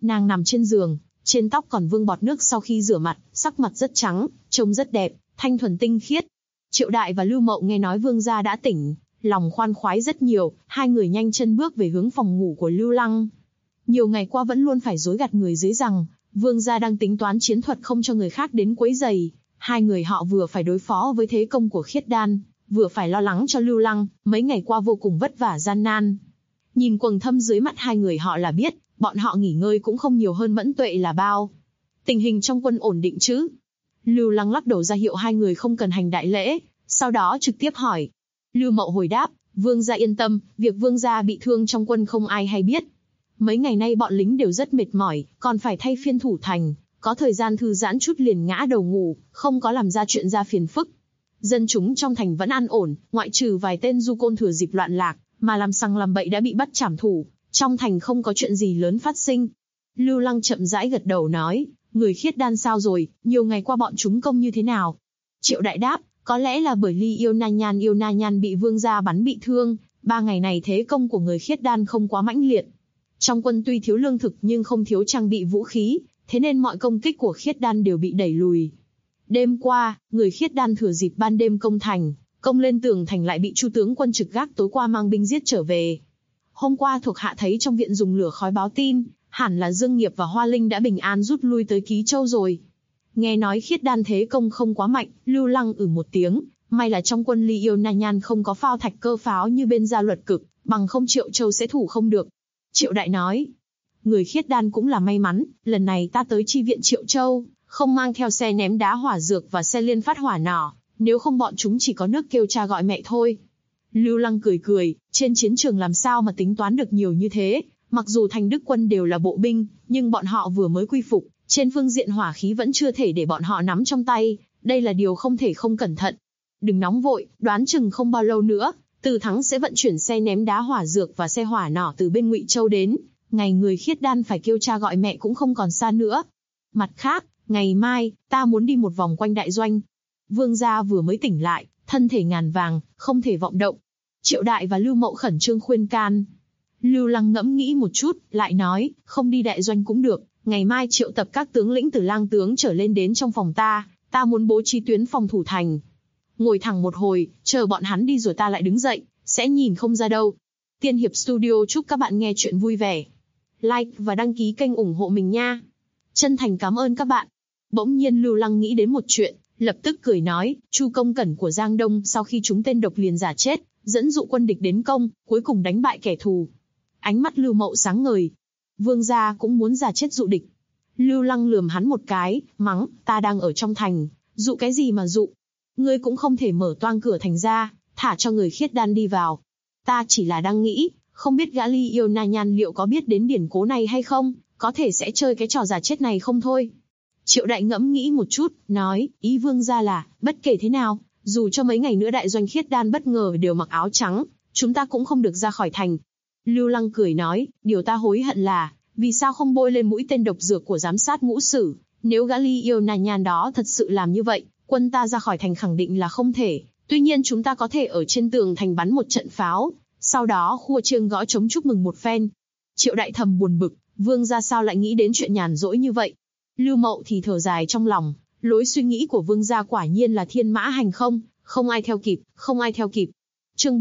Nàng nằm trên giường, trên tóc còn vương bọt nước sau khi rửa mặt, sắc mặt rất trắng, trông rất đẹp, thanh thuần tinh khiết. Triệu Đại và Lưu Mậu nghe nói vương gia đã tỉnh, lòng khoan khoái rất nhiều, hai người nhanh chân bước về hướng phòng ngủ của Lưu Lăng. Nhiều ngày qua vẫn luôn phải dối gạt người dưới rằng, vương gia đang tính toán chiến thuật không cho người khác đến quấy rầy. Hai người họ vừa phải đối phó với thế công của Khiết Đan, vừa phải lo lắng cho Lưu Lăng, mấy ngày qua vô cùng vất vả gian nan. Nhìn quầng thâm dưới mắt hai người họ là biết, bọn họ nghỉ ngơi cũng không nhiều hơn Mẫn Tuệ là bao. Tình hình trong quân ổn định chứ? Lưu Lăng lắc đầu ra hiệu hai người không cần hành đại lễ, sau đó trực tiếp hỏi. Lưu Mậu hồi đáp, vương gia yên tâm, việc vương gia bị thương trong quân không ai hay biết. Mấy ngày nay bọn lính đều rất mệt mỏi, còn phải thay phiên thủ thành, có thời gian thư giãn chút liền ngã đầu ngủ, không có làm ra chuyện ra phiền phức. Dân chúng trong thành vẫn an ổn, ngoại trừ vài tên du côn thừa dịp loạn lạc, mà làm sằng làm bậy đã bị bắt trảm thủ, trong thành không có chuyện gì lớn phát sinh. Lưu Lăng chậm rãi gật đầu nói, người Khiết Đan sao rồi, nhiều ngày qua bọn chúng công như thế nào? Triệu Đại đáp, có lẽ là bởi Ly Yêu Na Nhan bị vương gia bắn bị thương, 3 ngày này thế công của người Khiết Đan không quá mãnh liệt. Trong quân tuy thiếu lương thực nhưng không thiếu trang bị vũ khí, thế nên mọi công kích của Khiết Đan đều bị đẩy lùi. Đêm qua, người Khiết Đan thừa dịp ban đêm công thành, công lên tường thành lại bị Chu tướng quân trực gác tối qua mang binh giết trở về. Hôm qua thuộc hạ thấy trong viện dùng lửa khói báo tin, hẳn là Dương Nghiệp và Hoa Linh đã bình an rút lui tới Ký Châu rồi. Nghe nói Khiết Đan thế công không quá mạnh, Lưu Lăng một tiếng, may là trong quân Ly Yêu Na Nhan không có phao thạch cơ pháo như bên Gia Luật Cực, bằng không Triệu Châu sẽ thủ không được. Triệu Đại nói, người Khiết Đan cũng là may mắn, lần này ta tới chi viện Triệu Châu, không mang theo xe ném đá hỏa dược và xe liên phát hỏa nỏ, nếu không bọn chúng chỉ có nước kêu cha gọi mẹ thôi. Lưu Lăng cười cười, trên chiến trường làm sao mà tính toán được nhiều như thế, mặc dù thành Đức quân đều là bộ binh, nhưng bọn họ vừa mới quy phục, trên phương diện hỏa khí vẫn chưa thể để bọn họ nắm trong tay, đây là điều không thể không cẩn thận. Đừng nóng vội, đoán chừng không bao lâu nữa, Từ Thắng sẽ vận chuyển xe ném đá hỏa dược và xe hỏa nỏ từ bên Ngụy Châu đến, ngày người Khiết Đan phải kêu cha gọi mẹ cũng không còn xa nữa. Mặt khác, ngày mai, ta muốn đi một vòng quanh đại doanh. Vương gia vừa mới tỉnh lại, thân thể ngàn vàng, không thể vọng động. Triệu Đại và Lưu Mậu khẩn trương khuyên can. Lưu Lăng ngẫm nghĩ một chút, lại nói, không đi đại doanh cũng được, ngày mai triệu tập các tướng lĩnh từ lang tướng trở lên đến trong phòng ta muốn bố trí tuyến phòng thủ thành. Ngồi thẳng một hồi, chờ bọn hắn đi rồi ta lại đứng dậy, sẽ nhìn không ra đâu. Tiên Hiệp Studio chúc các bạn nghe chuyện vui vẻ. Like và đăng ký kênh ủng hộ mình nha. Chân thành cảm ơn các bạn. Bỗng nhiên Lưu Lăng nghĩ đến một chuyện, lập tức cười nói, Chu Công Cẩn của Giang Đông sau khi chúng tên độc liền giả chết, dẫn dụ quân địch đến công, cuối cùng đánh bại kẻ thù. Ánh mắt Lưu Mậu sáng ngời. Vương gia cũng muốn giả chết dụ địch. Lưu Lăng lườm hắn một cái, mắng, ta đang ở trong thành, dụ cái gì mà dụ? Ngươi cũng không thể mở toang cửa thành ra, thả cho người Khiết Đan đi vào. Ta chỉ là đang nghĩ, không biết gã Ly Yêu Na Nhan liệu có biết đến điển cố này hay không, có thể sẽ chơi cái trò giả chết này không thôi. Triệu Đại ngẫm nghĩ một chút, nói, ý vương gia là, bất kể thế nào, dù cho mấy ngày nữa đại doanh Khiết Đan bất ngờ đều mặc áo trắng, chúng ta cũng không được ra khỏi thành. Lưu Lăng cười nói, điều ta hối hận là, vì sao không bôi lên mũi tên độc dược của giám sát Ngũ Sử, nếu gã Ly Yêu Na Nhan đó thật sự làm như vậy, quân ta ra khỏi thành khẳng định là không thể, tuy nhiên chúng ta có thể ở trên tường thành bắn một trận pháo, sau đó khua chiêng gõ trống chúc mừng một phen. Triệu Đại thầm buồn bực, vương gia sao lại nghĩ đến chuyện nhàn rỗi như vậy. Lưu Mậu thì thở dài trong lòng, lối suy nghĩ của vương gia quả nhiên là thiên mã hành không, không ai theo kịp, không ai theo kịp. Chương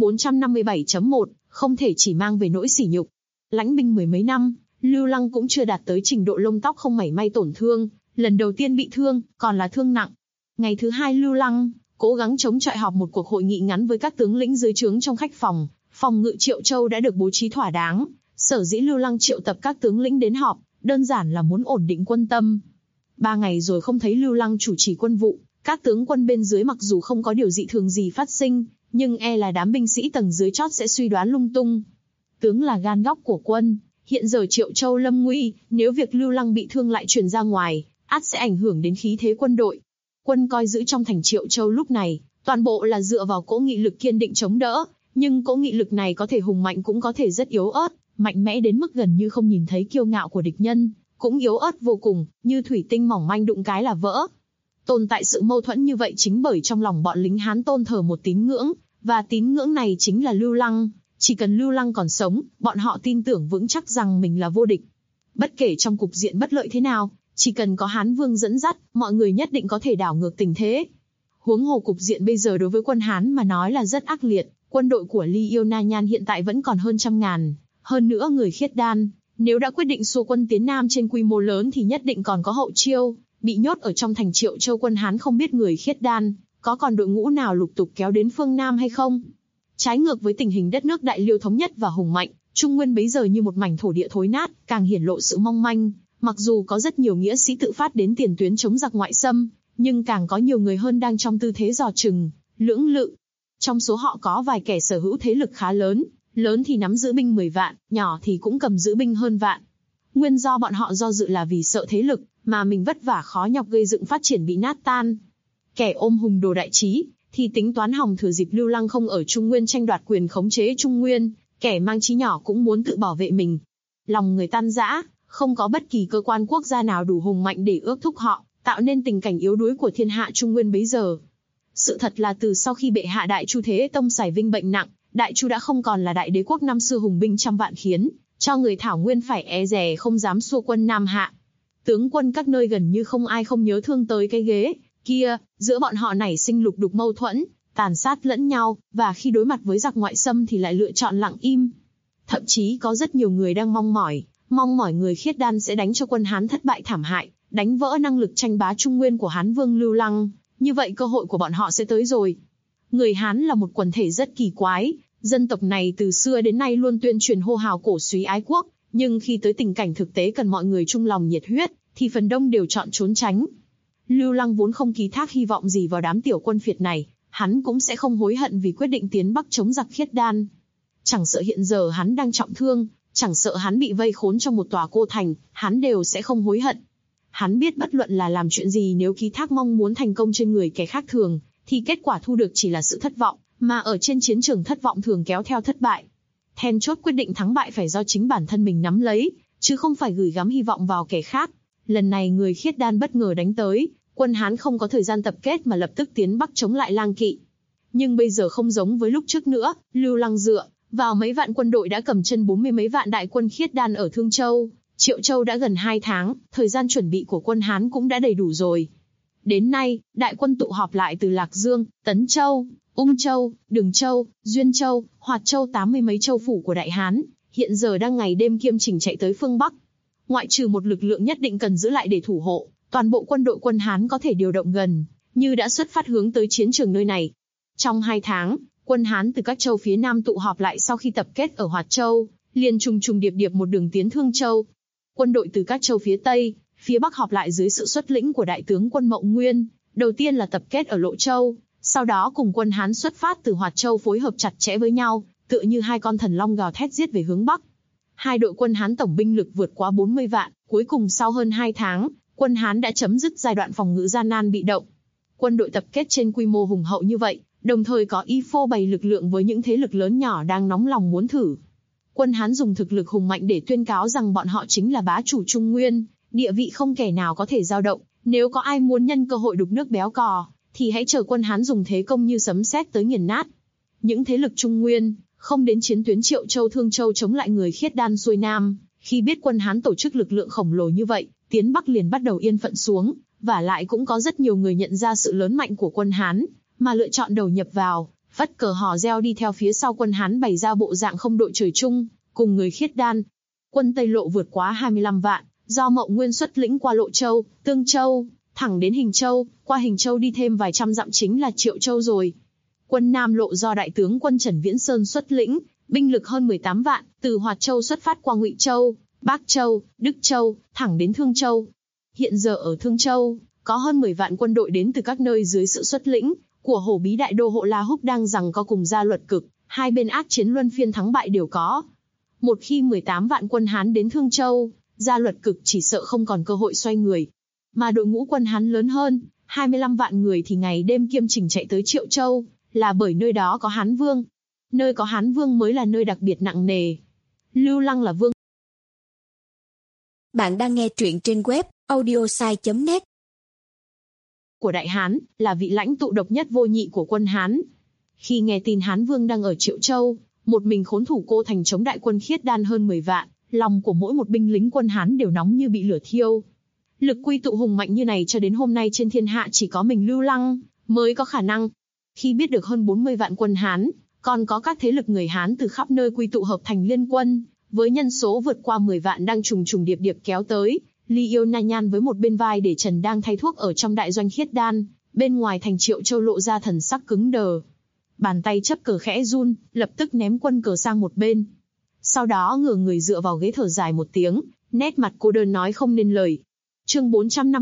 457.1, không thể chỉ mang về nỗi sỉ nhục. Lãnh binh mười mấy năm, Lưu Lăng cũng chưa đạt tới trình độ lông tóc không mảy may tổn thương, lần đầu tiên bị thương, còn là thương nặng. Ngày thứ hai Lưu Lăng cố gắng chống chọi họp một cuộc hội nghị ngắn với các tướng lĩnh dưới trướng trong khách phòng, phòng ngự Triệu Châu đã được bố trí thỏa đáng. Sở dĩ Lưu Lăng triệu tập các tướng lĩnh đến họp, đơn giản là muốn ổn định quân tâm. 3 ngày rồi không thấy Lưu Lăng chủ trì quân vụ, các tướng quân bên dưới mặc dù không có điều dị thường gì phát sinh, nhưng e là đám binh sĩ tầng dưới chót sẽ suy đoán lung tung. Tướng là gan góc của quân, hiện giờ Triệu Châu lâm nguy, nếu việc Lưu Lăng bị thương lại truyền ra ngoài, ắt sẽ ảnh hưởng đến khí thế quân đội. Quân coi giữ trong thành Triệu Châu lúc này, toàn bộ là dựa vào cỗ nghị lực kiên định chống đỡ, nhưng cỗ nghị lực này có thể hùng mạnh cũng có thể rất yếu ớt, mạnh mẽ đến mức gần như không nhìn thấy kiêu ngạo của địch nhân, cũng yếu ớt vô cùng, như thủy tinh mỏng manh đụng cái là vỡ. Tồn tại sự mâu thuẫn như vậy chính bởi trong lòng bọn lính Hán tôn thờ một tín ngưỡng, và tín ngưỡng này chính là Lưu Lăng. Chỉ cần Lưu Lăng còn sống, bọn họ tin tưởng vững chắc rằng mình là vô địch. Bất kể trong cục diện bất lợi thế nào, chỉ cần có Hán Vương dẫn dắt, mọi người nhất định có thể đảo ngược tình thế. Huống hồ cục diện bây giờ đối với quân Hán mà nói là rất ác liệt, quân đội của Li Yêu Na Nhan hiện tại vẫn còn hơn 100.000, hơn nữa người khiết đan, nếu đã quyết định xua quân tiến Nam trên quy mô lớn thì nhất định còn có hậu chiêu, bị nhốt ở trong thành Triệu Châu quân Hán không biết người khiết đan, có còn đội ngũ nào lục tục kéo đến phương Nam hay không. Trái ngược với tình hình đất nước Đại Liêu thống nhất và hùng mạnh, Trung Nguyên bấy giờ như một mảnh thổ địa thối nát, càng hiển lộ sự mong manh. Mặc dù có rất nhiều nghĩa sĩ tự phát đến tiền tuyến chống giặc ngoại xâm, nhưng càng có nhiều người hơn đang trong tư thế dò chừng, lưỡng lự. Trong số họ có vài kẻ sở hữu thế lực khá lớn, lớn thì nắm giữ binh 10 vạn, nhỏ thì cũng cầm giữ binh hơn vạn. Nguyên do bọn họ do dự là vì sợ thế lực mà mình vất vả khó nhọc gây dựng phát triển bị nát tan. Kẻ ôm hùng đồ đại trí thì tính toán hòng thừa dịp Lưu Lăng không ở Trung Nguyên tranh đoạt quyền khống chế Trung Nguyên, kẻ mang chí nhỏ cũng muốn tự bảo vệ mình. Lòng người tan rã, không có bất kỳ cơ quan quốc gia nào đủ hùng mạnh để ước thúc họ, tạo nên tình cảnh yếu đuối của thiên hạ Trung Nguyên bấy giờ. Sự thật là từ sau khi bệ hạ Đại Chu Thế Tông Sải Vinh bệnh nặng, Đại Chu đã không còn là đại đế quốc năm xưa hùng binh trăm vạn khiến cho người Thảo Nguyên phải e dè không dám xua quân Nam Hạ. Tướng quân các nơi gần như không ai không nhớ thương tới cái ghế kia, giữa bọn họ nảy sinh lục đục mâu thuẫn, tàn sát lẫn nhau, và khi đối mặt với giặc ngoại xâm thì lại lựa chọn lặng im. Thậm chí có rất nhiều người đang mong mỏi người khiết đan sẽ đánh cho quân Hán thất bại thảm hại, đánh vỡ năng lực tranh bá Trung Nguyên của Hán Vương Lưu Lăng, như vậy cơ hội của bọn họ sẽ tới rồi. Người Hán là một quần thể rất kỳ quái, dân tộc này từ xưa đến nay luôn tuyên truyền hô hào cổ súy ái quốc, nhưng khi tới tình cảnh thực tế cần mọi người chung lòng nhiệt huyết, thì phần đông đều chọn trốn tránh. Lưu Lăng vốn không ký thác hy vọng gì vào đám tiểu quân phiệt này, hắn cũng sẽ không hối hận vì quyết định tiến Bắc chống giặc khiết đan. Chẳng sợ hiện giờ hắn đang trọng thương, chẳng sợ hắn bị vây khốn trong một tòa cô thành, hắn đều sẽ không hối hận. Hắn biết bất luận là làm chuyện gì nếu ký thác mong muốn thành công trên người kẻ khác thường, thì kết quả thu được chỉ là sự thất vọng, mà ở trên chiến trường thất vọng thường kéo theo thất bại. Then chốt quyết định thắng bại phải do chính bản thân mình nắm lấy, chứ không phải gửi gắm hy vọng vào kẻ khác. Lần này người khiết đan bất ngờ đánh tới, quân Hán không có thời gian tập kết mà lập tức tiến Bắc chống lại Lang Kỵ. Nhưng bây giờ không giống với lúc trước nữa, Lưu Lăng dựa vào mấy vạn quân đội đã cầm chân 40 mấy vạn đại quân khiết đan ở Thương Châu, Triệu Châu đã gần 2 tháng, thời gian chuẩn bị của quân Hán cũng đã đầy đủ rồi. Đến nay, đại quân tụ họp lại từ Lạc Dương, Tấn Châu, Ung Châu, Đường Châu, Duyên Châu, Hoạt Châu 80 mấy châu phủ của Đại Hán, hiện giờ đang ngày đêm kiêm chỉnh chạy tới phương Bắc. Ngoại trừ một lực lượng nhất định cần giữ lại để thủ hộ, toàn bộ quân đội quân Hán có thể điều động gần như đã xuất phát hướng tới chiến trường nơi này. Trong 2 tháng, quân Hán từ các châu phía Nam tụ họp lại sau khi tập kết ở Hoạt Châu, liền trùng trùng điệp điệp một đường tiến Thương Châu. Quân đội từ các châu phía Tây, phía Bắc họp lại dưới sự xuất lĩnh của đại tướng quân Mậu Nguyên, đầu tiên là tập kết ở Lộ Châu, sau đó cùng quân Hán xuất phát từ Hoạt Châu phối hợp chặt chẽ với nhau, tựa như hai con thần long gào thét giết về hướng Bắc. Hai đội quân Hán tổng binh lực vượt quá 40 vạn, cuối cùng sau hơn 2 tháng, quân Hán đã chấm dứt giai đoạn phòng ngự gian nan bị động. Quân đội tập kết trên quy mô hùng hậu như vậy, đồng thời có ý phô bày lực lượng với những thế lực lớn nhỏ đang nóng lòng muốn thử. Quân Hán dùng thực lực hùng mạnh để tuyên cáo rằng bọn họ chính là bá chủ Trung Nguyên, địa vị không kẻ nào có thể dao động. Nếu có ai muốn nhân cơ hội đục nước béo cò, thì hãy chờ quân Hán dùng thế công như sấm sét tới nghiền nát. Những thế lực Trung Nguyên không đến chiến tuyến Triệu Châu Thương Châu chống lại người khiết đan xuôi Nam, khi biết quân Hán tổ chức lực lượng khổng lồ như vậy, tiến Bắc liền bắt đầu yên phận xuống, và lại cũng có rất nhiều người nhận ra sự lớn mạnh của quân Hán, mà lựa chọn đầu nhập vào, vắt cờ hò reo đi theo phía sau quân Hán bày ra bộ dạng không đội trời chung, cùng người khiết đan. Quân Tây Lộ vượt quá 25 vạn, do Mậu Nguyên xuất lĩnh qua Lộ Châu, Tương Châu, thẳng đến Hình Châu, qua Hình Châu đi thêm vài trăm dặm chính là Triệu Châu rồi. Quân Nam Lộ do đại tướng quân Trần Viễn Sơn xuất lĩnh, binh lực hơn 18 vạn, từ Hoạt Châu xuất phát qua Ngụy Châu, Bắc Châu, Đức Châu, thẳng đến Thương Châu. Hiện giờ ở Thương Châu, có hơn 10 vạn quân đội đến từ các nơi dưới sự xuất lĩnh của Hổ Bí đại đô hộ La Húc đang giằng co cùng Gia Luật Cực, hai bên ác chiến luân phiên thắng bại đều có. Một khi 18 vạn quân Hán đến Thương Châu, Gia Luật Cực chỉ sợ không còn cơ hội xoay người. Mà đội ngũ quân Hán lớn hơn, 25 vạn người thì ngày đêm kiêm chỉnh chạy tới Triệu Châu, là bởi nơi đó có Hán Vương. Nơi có Hán Vương mới là nơi đặc biệt nặng nề. Lưu Lăng là vương. Bạn đang nghe truyện trên web audiosai.net. Của Đại Hán, là vị lãnh tụ độc nhất vô nhị của quân Hán. Khi nghe tin Hán Vương đang ở Triệu Châu, một mình khốn thủ cô thành chống đại quân khiết đan hơn 10 vạn, Lòng của mỗi một binh lính quân Hán đều nóng như bị lửa thiêu. Lực quy tụ hùng mạnh như này cho đến hôm nay trên thiên hạ chỉ có mình Lưu Lăng mới có khả năng. Khi biết được hơn 40 vạn quân Hán, còn có các thế lực người Hán từ khắp nơi quy tụ hợp thành liên quân, với nhân số vượt qua 10 vạn đang trùng trùng điệp điệp kéo tới, Ly Yêu Na Nhan với một bên vai để trần đang thay thuốc ở trong đại doanh Khiết Đan, bên ngoài thành Triệu Châu lộ ra thần sắc cứng đờ. Bàn tay chấp cờ khẽ run, lập tức ném quân cờ sang một bên. Sau đó ngửa người dựa vào ghế thở dài một tiếng, nét mặt cô đơn nói không nên lời. Chương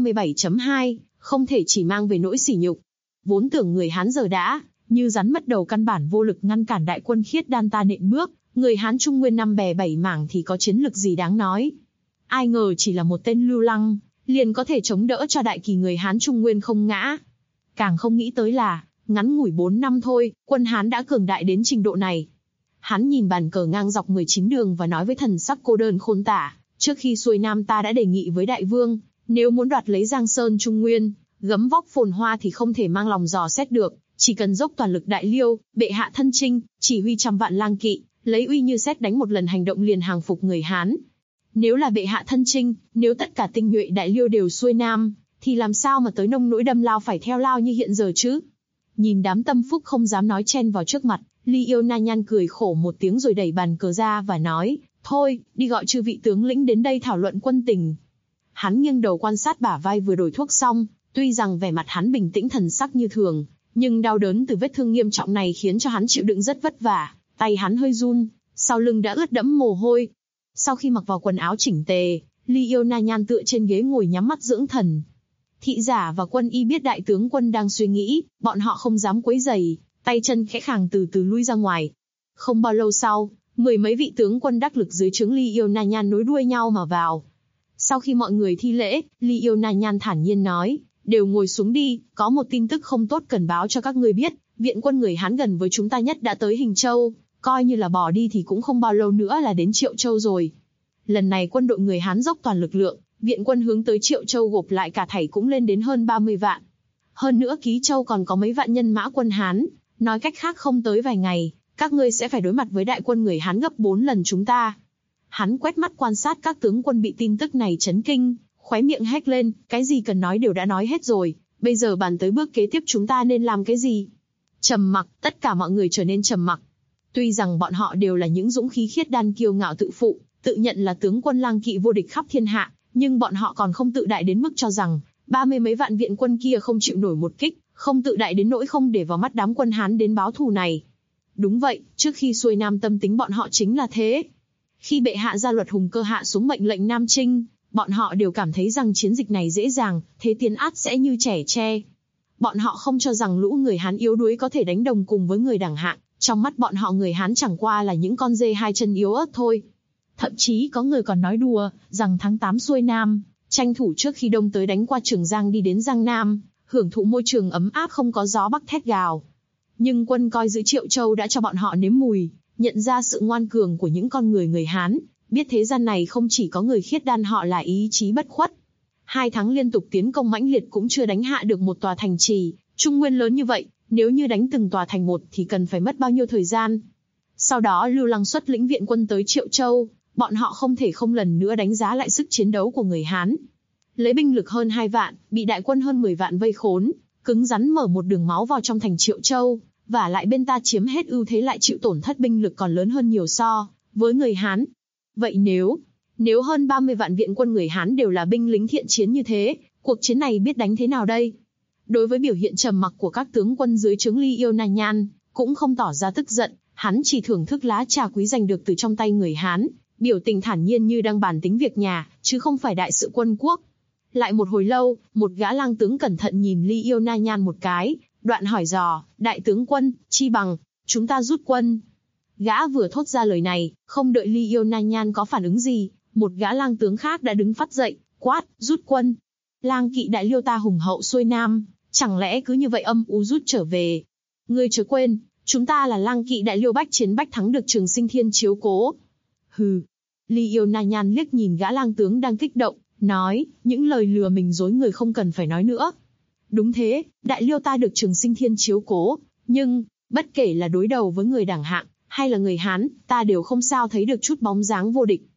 457.2, không thể chỉ mang về nỗi sỉ nhục. Vốn tưởng người Hán giờ đã như rắn mất đầu, căn bản vô lực ngăn cản đại quân Khiết Đan ta nện bước, người Hán Trung Nguyên năm bè bảy mảng thì có chiến lực gì đáng nói. Ai ngờ chỉ là một tên Lưu Lăng, liền có thể chống đỡ cho đại kỳ người Hán Trung Nguyên không ngã. Càng không nghĩ tới là, ngắn ngủi 4 năm thôi, quân Hán đã cường đại đến trình độ này. Hắn nhìn bàn cờ ngang dọc 19 đường và nói với thần sắc cô đơn khôn tả, trước khi xuôi Nam ta đã đề nghị với đại vương, nếu muốn đoạt lấy Giang Sơn Trung Nguyên, gấm vóc phồn hoa thì không thể mang lòng dò xét được, chỉ cần dốc toàn lực đại liêu, bệ hạ thân chinh, chỉ huy trăm vạn lang kỵ, lấy uy như sét đánh một lần hành động liền hàng phục người Hán. Nếu là bệ hạ thân chinh, nếu tất cả tinh nhuệ đại liêu đều xuôi Nam, thì làm sao mà tới nông nỗi đâm lao phải theo lao như hiện giờ chứ? Nhìn đám tâm phúc không dám nói chen vào trước mặt, Ly Yêu Na Nhan cười khổ một tiếng rồi đẩy bàn cờ ra và nói, thôi, đi gọi chư vị tướng lĩnh đến đây thảo luận quân tình. Hắn nghiêng đầu quan sát bả vai vừa đổi thuốc xong, tuy rằng vẻ mặt hắn bình tĩnh thần sắc như thường, nhưng đau đớn từ vết thương nghiêm trọng này khiến cho hắn chịu đựng rất vất vả, tay hắn hơi run, sau lưng đã ướt đẫm mồ hôi. Sau khi mặc vào quần áo chỉnh tề, Ly Yêu Na Nhan tựa trên ghế ngồi nhắm mắt dưỡng thần. Thị giả và quân y biết đại tướng quân đang suy nghĩ, bọn họ không dám quấy rầy, tay chân khẽ khàng từ từ lui ra ngoài. Không bao lâu sau, 10 mấy vị tướng quân đắc lực dưới trướng Ly Yêu Na Nhan nối đuôi nhau mà vào. Sau khi mọi người thi lễ, Ly Yêu Na Nhan thản nhiên nói, đều ngồi xuống đi, có một tin tức không tốt cần báo cho các ngươi biết, viện quân người Hán gần với chúng ta nhất đã tới Hình Châu, coi như là bỏ đi thì cũng không bao lâu nữa là đến Triệu Châu rồi. Lần này quân đội người Hán dốc toàn lực lượng, viện quân hướng tới Triệu Châu gộp lại cả thảy cũng lên đến hơn 30 vạn. Hơn nữa Ký Châu còn có mấy vạn nhân mã quân Hán, nói cách khác không tới vài ngày, các ngươi sẽ phải đối mặt với đại quân người Hán gấp 4 lần chúng ta. Hắn quét mắt quan sát các tướng quân bị tin tức này chấn kinh, khóe miệng hét lên, cái gì cần nói đều đã nói hết rồi, bây giờ bàn tới bước kế tiếp chúng ta nên làm cái gì? Trầm mặc, tất cả mọi người trở nên trầm mặc. Tuy rằng bọn họ đều là những dũng khí Khiết Đan kiêu ngạo tự phụ, tự nhận là tướng quân lang kỵ vô địch khắp thiên hạ, nhưng bọn họ còn không tự đại đến mức cho rằng 30 mấy vạn viện quân kia không chịu nổi một kích, không tự đại đến nỗi không để vào mắt đám quân Hán đến báo thù này. Đúng vậy, trước khi xuôi Nam tâm tính bọn họ chính là thế. Khi bệ hạ ra luật hùng cơ hạ xuống mệnh lệnh Nam Chinh, bọn họ đều cảm thấy rằng chiến dịch này dễ dàng, thế tiến át sẽ như trẻ tre. Bọn họ không cho rằng lũ người Hán yếu đuối có thể đánh đồng cùng với người đẳng hạng, trong mắt bọn họ người Hán chẳng qua là những con dê hai chân yếu ớt thôi. Thậm chí có người còn nói đùa, rằng tháng 8 xuôi Nam, tranh thủ trước khi đông tới đánh qua Trường Giang đi đến Giang Nam, hưởng thụ môi trường ấm áp không có gió bắc thét gào. Nhưng quân coi giữ Triệu Châu đã cho bọn họ nếm mùi, nhận ra sự ngoan cường của những con người Hán, biết thế gian này không chỉ có người Khiết Đan họ là ý chí bất khuất. 2 tháng liên tục tiến công mãnh liệt cũng chưa đánh hạ được một tòa thành trì, Trung Nguyên lớn như vậy, nếu như đánh từng tòa thành một thì cần phải mất bao nhiêu thời gian. Sau đó Lưu Lăng xuất lĩnh viện quân tới Triệu Châu, bọn họ không thể không lần nữa đánh giá lại sức chiến đấu của người Hán. Lấy binh lực hơn 2 vạn, bị đại quân hơn 10 vạn vây khốn, cứng rắn mở một đường máu vào trong thành Triệu Châu, và lại bên ta chiếm hết ưu thế lại chịu tổn thất binh lực còn lớn hơn nhiều so với người Hán. Vậy nếu hơn 30 vạn viện quân người Hán đều là binh lính thiện chiến như thế, cuộc chiến này biết đánh thế nào đây? Đối với biểu hiện trầm mặc của các tướng quân dưới trướng Ly Yêu Na Nhan, cũng không tỏ ra tức giận, hắn chỉ thưởng thức lá trà quý giành được từ trong tay người Hán, biểu tình thản nhiên như đang bàn tính việc nhà, chứ không phải đại sự quân quốc. Lại một hồi lâu, một gã lang tướng cẩn thận nhìn Ly Yêu Na Nhan một cái, đoạn hỏi dò, đại tướng quân, chi bằng, chúng ta rút quân. Gã vừa thốt ra lời này, không đợi Ly Yêu Na Nhan có phản ứng gì, một gã lang tướng khác đã đứng phắt dậy, quát, rút quân. Lang kỵ đại liêu ta hùng hậu xuôi Nam, chẳng lẽ cứ như vậy âm u rút trở về? Ngươi chớ quên, chúng ta là lang kỵ đại liêu bách chiến bách thắng được Trường Sinh Thiên chiếu cố. Hừ. Ly Yêu Na Nhan liếc nhìn gã lang tướng đang kích động, nói, những lời lừa mình dối người không cần phải nói nữa. Đúng thế, đại liêu ta được Trường Sinh Thiên chiếu cố, nhưng, bất kể là đối đầu với người đẳng hạng, hay là người Hán, ta đều không sao thấy được chút bóng dáng vô địch.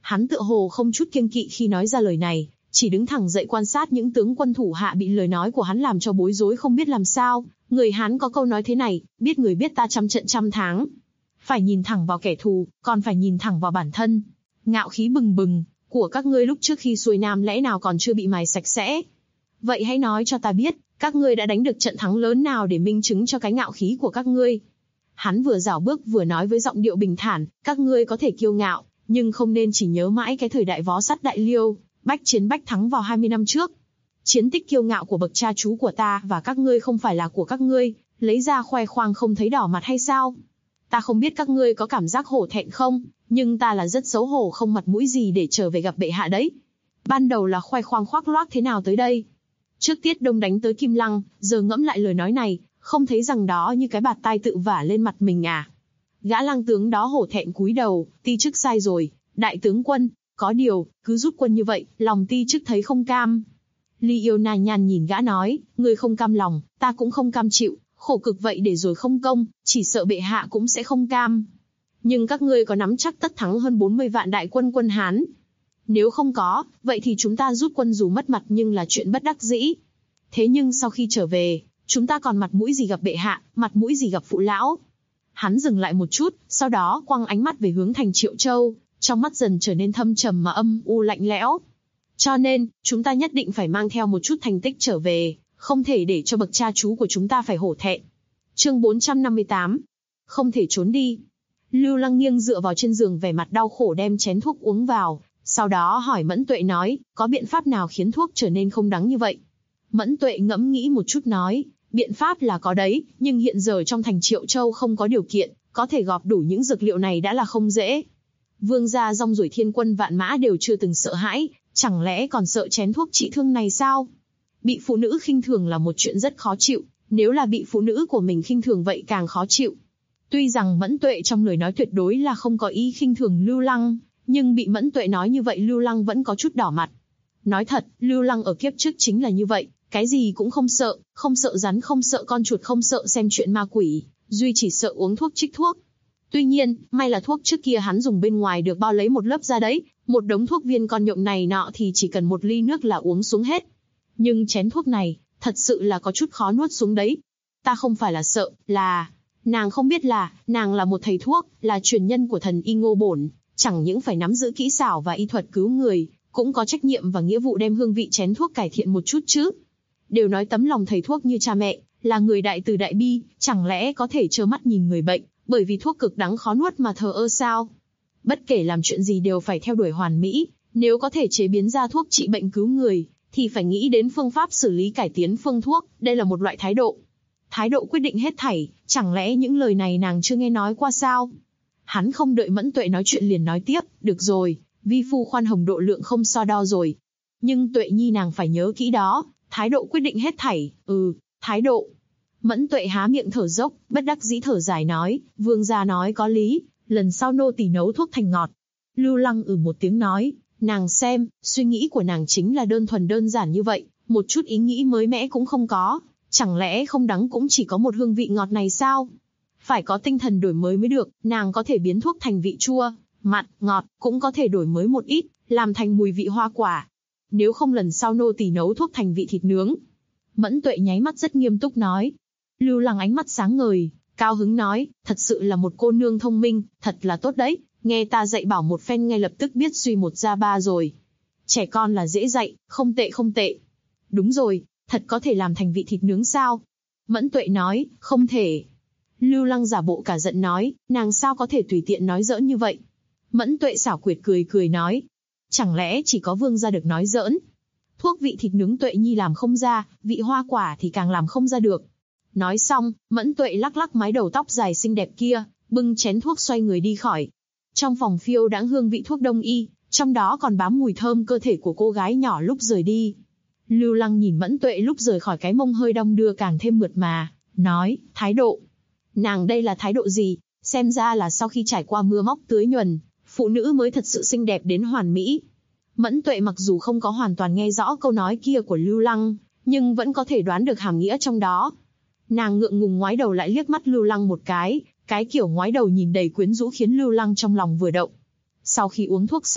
Hắn tựa hồ không chút kiêng kỵ khi nói ra lời này, chỉ đứng thẳng dậy quan sát những tướng quân thủ hạ bị lời nói của hắn làm cho bối rối không biết làm sao. Người Hán có câu nói thế này, biết người biết ta trăm trận trăm tháng. Phải nhìn thẳng vào kẻ thù, còn phải nhìn thẳng vào bản thân. Ngạo khí bừng bừng của các ngươi lúc trước khi xuôi nam lẽ nào còn chưa bị mài sạch sẽ. Vậy hãy nói cho ta biết, các ngươi đã đánh được trận thắng lớn nào để minh chứng cho cái ngạo khí của các ngươi. Hắn vừa rảo bước vừa nói với giọng điệu bình thản, các ngươi có thể kiêu ngạo, nhưng không nên chỉ nhớ mãi cái thời đại vó sắt đại liêu, bách chiến bách thắng vào 20 năm trước. Chiến tích kiêu ngạo của bậc cha chú của ta và các ngươi không phải là của các ngươi, lấy ra khoe khoang không thấy đỏ mặt hay sao? Ta không biết các ngươi có cảm giác hổ thẹn không, nhưng ta là rất xấu hổ không mặt mũi gì để trở về gặp bệ hạ đấy. Ban đầu là khoe khoang khoác loác thế nào tới đây? Trước Tiết Đông đánh tới Kim Lăng, giờ ngẫm lại lời nói này, không thấy rằng đó như cái bạt tai tự vả lên mặt mình à? Gã lang tướng đó hổ thẹn cúi đầu, ti chức sai rồi, đại tướng quân, có điều, cứ rút quân như vậy, lòng ti chức thấy không cam. Ly Yêu Na nhàn nhìn gã nói, ngươi không cam lòng, ta cũng không cam chịu, khổ cực vậy để rồi không công, chỉ sợ bệ hạ cũng sẽ không cam. Nhưng các ngươi có nắm chắc tất thắng hơn 40 vạn đại quân quân Hán? Nếu không có, vậy thì chúng ta rút quân dù mất mặt nhưng là chuyện bất đắc dĩ. Thế nhưng sau khi trở về, chúng ta còn mặt mũi gì gặp bệ hạ, mặt mũi gì gặp phụ lão? Hắn dừng lại một chút, sau đó quăng ánh mắt về hướng thành Triệu Châu, trong mắt dần trở nên thâm trầm mà âm u lạnh lẽo. Cho nên, chúng ta nhất định phải mang theo một chút thành tích trở về, không thể để cho bậc cha chú của chúng ta phải hổ thẹn. Chương 458. Không thể trốn đi. Lưu Lăng nghiêng dựa vào trên giường vẻ mặt đau khổ đem chén thuốc uống vào, sau đó hỏi Mẫn Tuệ nói, có biện pháp nào khiến thuốc trở nên không đắng như vậy? Mẫn Tuệ ngẫm nghĩ một chút nói, biện pháp là có đấy, nhưng hiện giờ trong thành Triệu Châu không có điều kiện, có thể gọp đủ những dược liệu này đã là không dễ. Vương gia rong ruổi thiên quân vạn mã đều chưa từng sợ hãi, chẳng lẽ còn sợ chén thuốc trị thương này sao? Bị phụ nữ khinh thường là một chuyện rất khó chịu, nếu là bị phụ nữ của mình khinh thường vậy càng khó chịu. Tuy rằng Mẫn Tuệ trong lời nói tuyệt đối là không có ý khinh thường Lưu Lăng, nhưng bị Mẫn Tuệ nói như vậy Lưu Lăng vẫn có chút đỏ mặt. Nói thật, Lưu Lăng ở kiếp trước chính là như vậy, cái gì cũng không sợ rắn không sợ con chuột không sợ xem chuyện ma quỷ, duy chỉ sợ uống thuốc trích thuốc. Tuy nhiên, may là thuốc trước kia hắn dùng bên ngoài được bao lấy một lớp ra đấy, một đống thuốc viên con nhộng này nọ thì chỉ cần một ly nước là uống xuống hết. Nhưng chén thuốc này, thật sự là có chút khó nuốt xuống đấy. Ta không phải là sợ, là... Nàng không biết là, nàng là một thầy thuốc, là truyền nhân của thần y Ngô Bổn, chẳng những phải nắm giữ kỹ xảo và y thuật cứu người, cũng có trách nhiệm và nghĩa vụ đem hương vị chén thuốc cải thiện một chút chứ. Đều nói tấm lòng thầy thuốc như cha mẹ, là người đại từ đại bi, chẳng lẽ có thể trơ mắt nhìn người bệnh, bởi vì thuốc cực đắng khó nuốt mà thờ ơ sao? Bất kể làm chuyện gì đều phải theo đuổi hoàn mỹ, nếu có thể chế biến ra thuốc trị bệnh cứu người, thì phải nghĩ đến phương pháp xử lý cải tiến phương thuốc, đây là một loại thái độ. Thái độ quyết định hết thảy, chẳng lẽ những lời này nàng chưa nghe nói qua sao? Hắn không đợi Mẫn Tuệ nói chuyện liền nói tiếp, được rồi, vi phu khoan hồng độ lượng không so đo rồi. Nhưng Tuệ nhi nàng phải nhớ kỹ đó, thái độ quyết định hết thảy, thái độ. Mẫn Tuệ há miệng thở dốc, bất đắc dĩ thở dài nói, vương gia nói có lý, lần sau nô tỳ nấu thuốc thành ngọt. Lưu Lăng một tiếng nói, nàng xem, suy nghĩ của nàng chính là đơn thuần đơn giản như vậy, một chút ý nghĩ mới mẻ cũng không có. Chẳng lẽ không đắng cũng chỉ có một hương vị ngọt này sao? Phải có tinh thần đổi mới mới được, nàng có thể biến thuốc thành vị chua, mặn, ngọt, cũng có thể đổi mới một ít, làm thành mùi vị hoa quả. Nếu không lần sau nô tỳ nấu thuốc thành vị thịt nướng. Mẫn Tuệ nháy mắt rất nghiêm túc nói. Lưu Lăng ánh mắt sáng ngời, cao hứng nói, thật sự là một cô nương thông minh, thật là tốt đấy, nghe ta dạy bảo một phen ngay lập tức biết suy một ra ba rồi. Trẻ con là dễ dạy, không tệ không tệ. Đúng rồi. Thật có thể làm thành vị thịt nướng sao? Mẫn Tuệ nói, không thể. Lưu Lăng giả bộ cả giận nói, nàng sao có thể tùy tiện nói giỡn như vậy? Mẫn Tuệ xảo quyệt cười nói, chẳng lẽ chỉ có vương gia được nói giỡn? Thuốc vị thịt nướng Tuệ nhi làm không ra, vị hoa quả thì càng làm không ra được. Nói xong, Mẫn Tuệ lắc lắc mái đầu tóc dài xinh đẹp kia, bưng chén thuốc xoay người đi khỏi. Trong phòng phiêu đãng hương vị thuốc đông y, trong đó còn bám mùi thơm cơ thể của cô gái nhỏ lúc rời đi. Lưu Lăng nhìn Mẫn Tuệ lúc rời khỏi cái mông hơi đong đưa càng thêm mượt mà, nói, thái độ. Nàng đây là thái độ gì? Xem ra là sau khi trải qua mưa móc tưới nhuần, phụ nữ mới thật sự xinh đẹp đến hoàn mỹ. Mẫn Tuệ mặc dù không có hoàn toàn nghe rõ câu nói kia của Lưu Lăng, nhưng vẫn có thể đoán được hàm nghĩa trong đó. Nàng ngượng ngùng ngoái đầu lại liếc mắt Lưu Lăng một cái kiểu ngoái đầu nhìn đầy quyến rũ khiến Lưu Lăng trong lòng vừa động. Sau khi uống thuốc xong,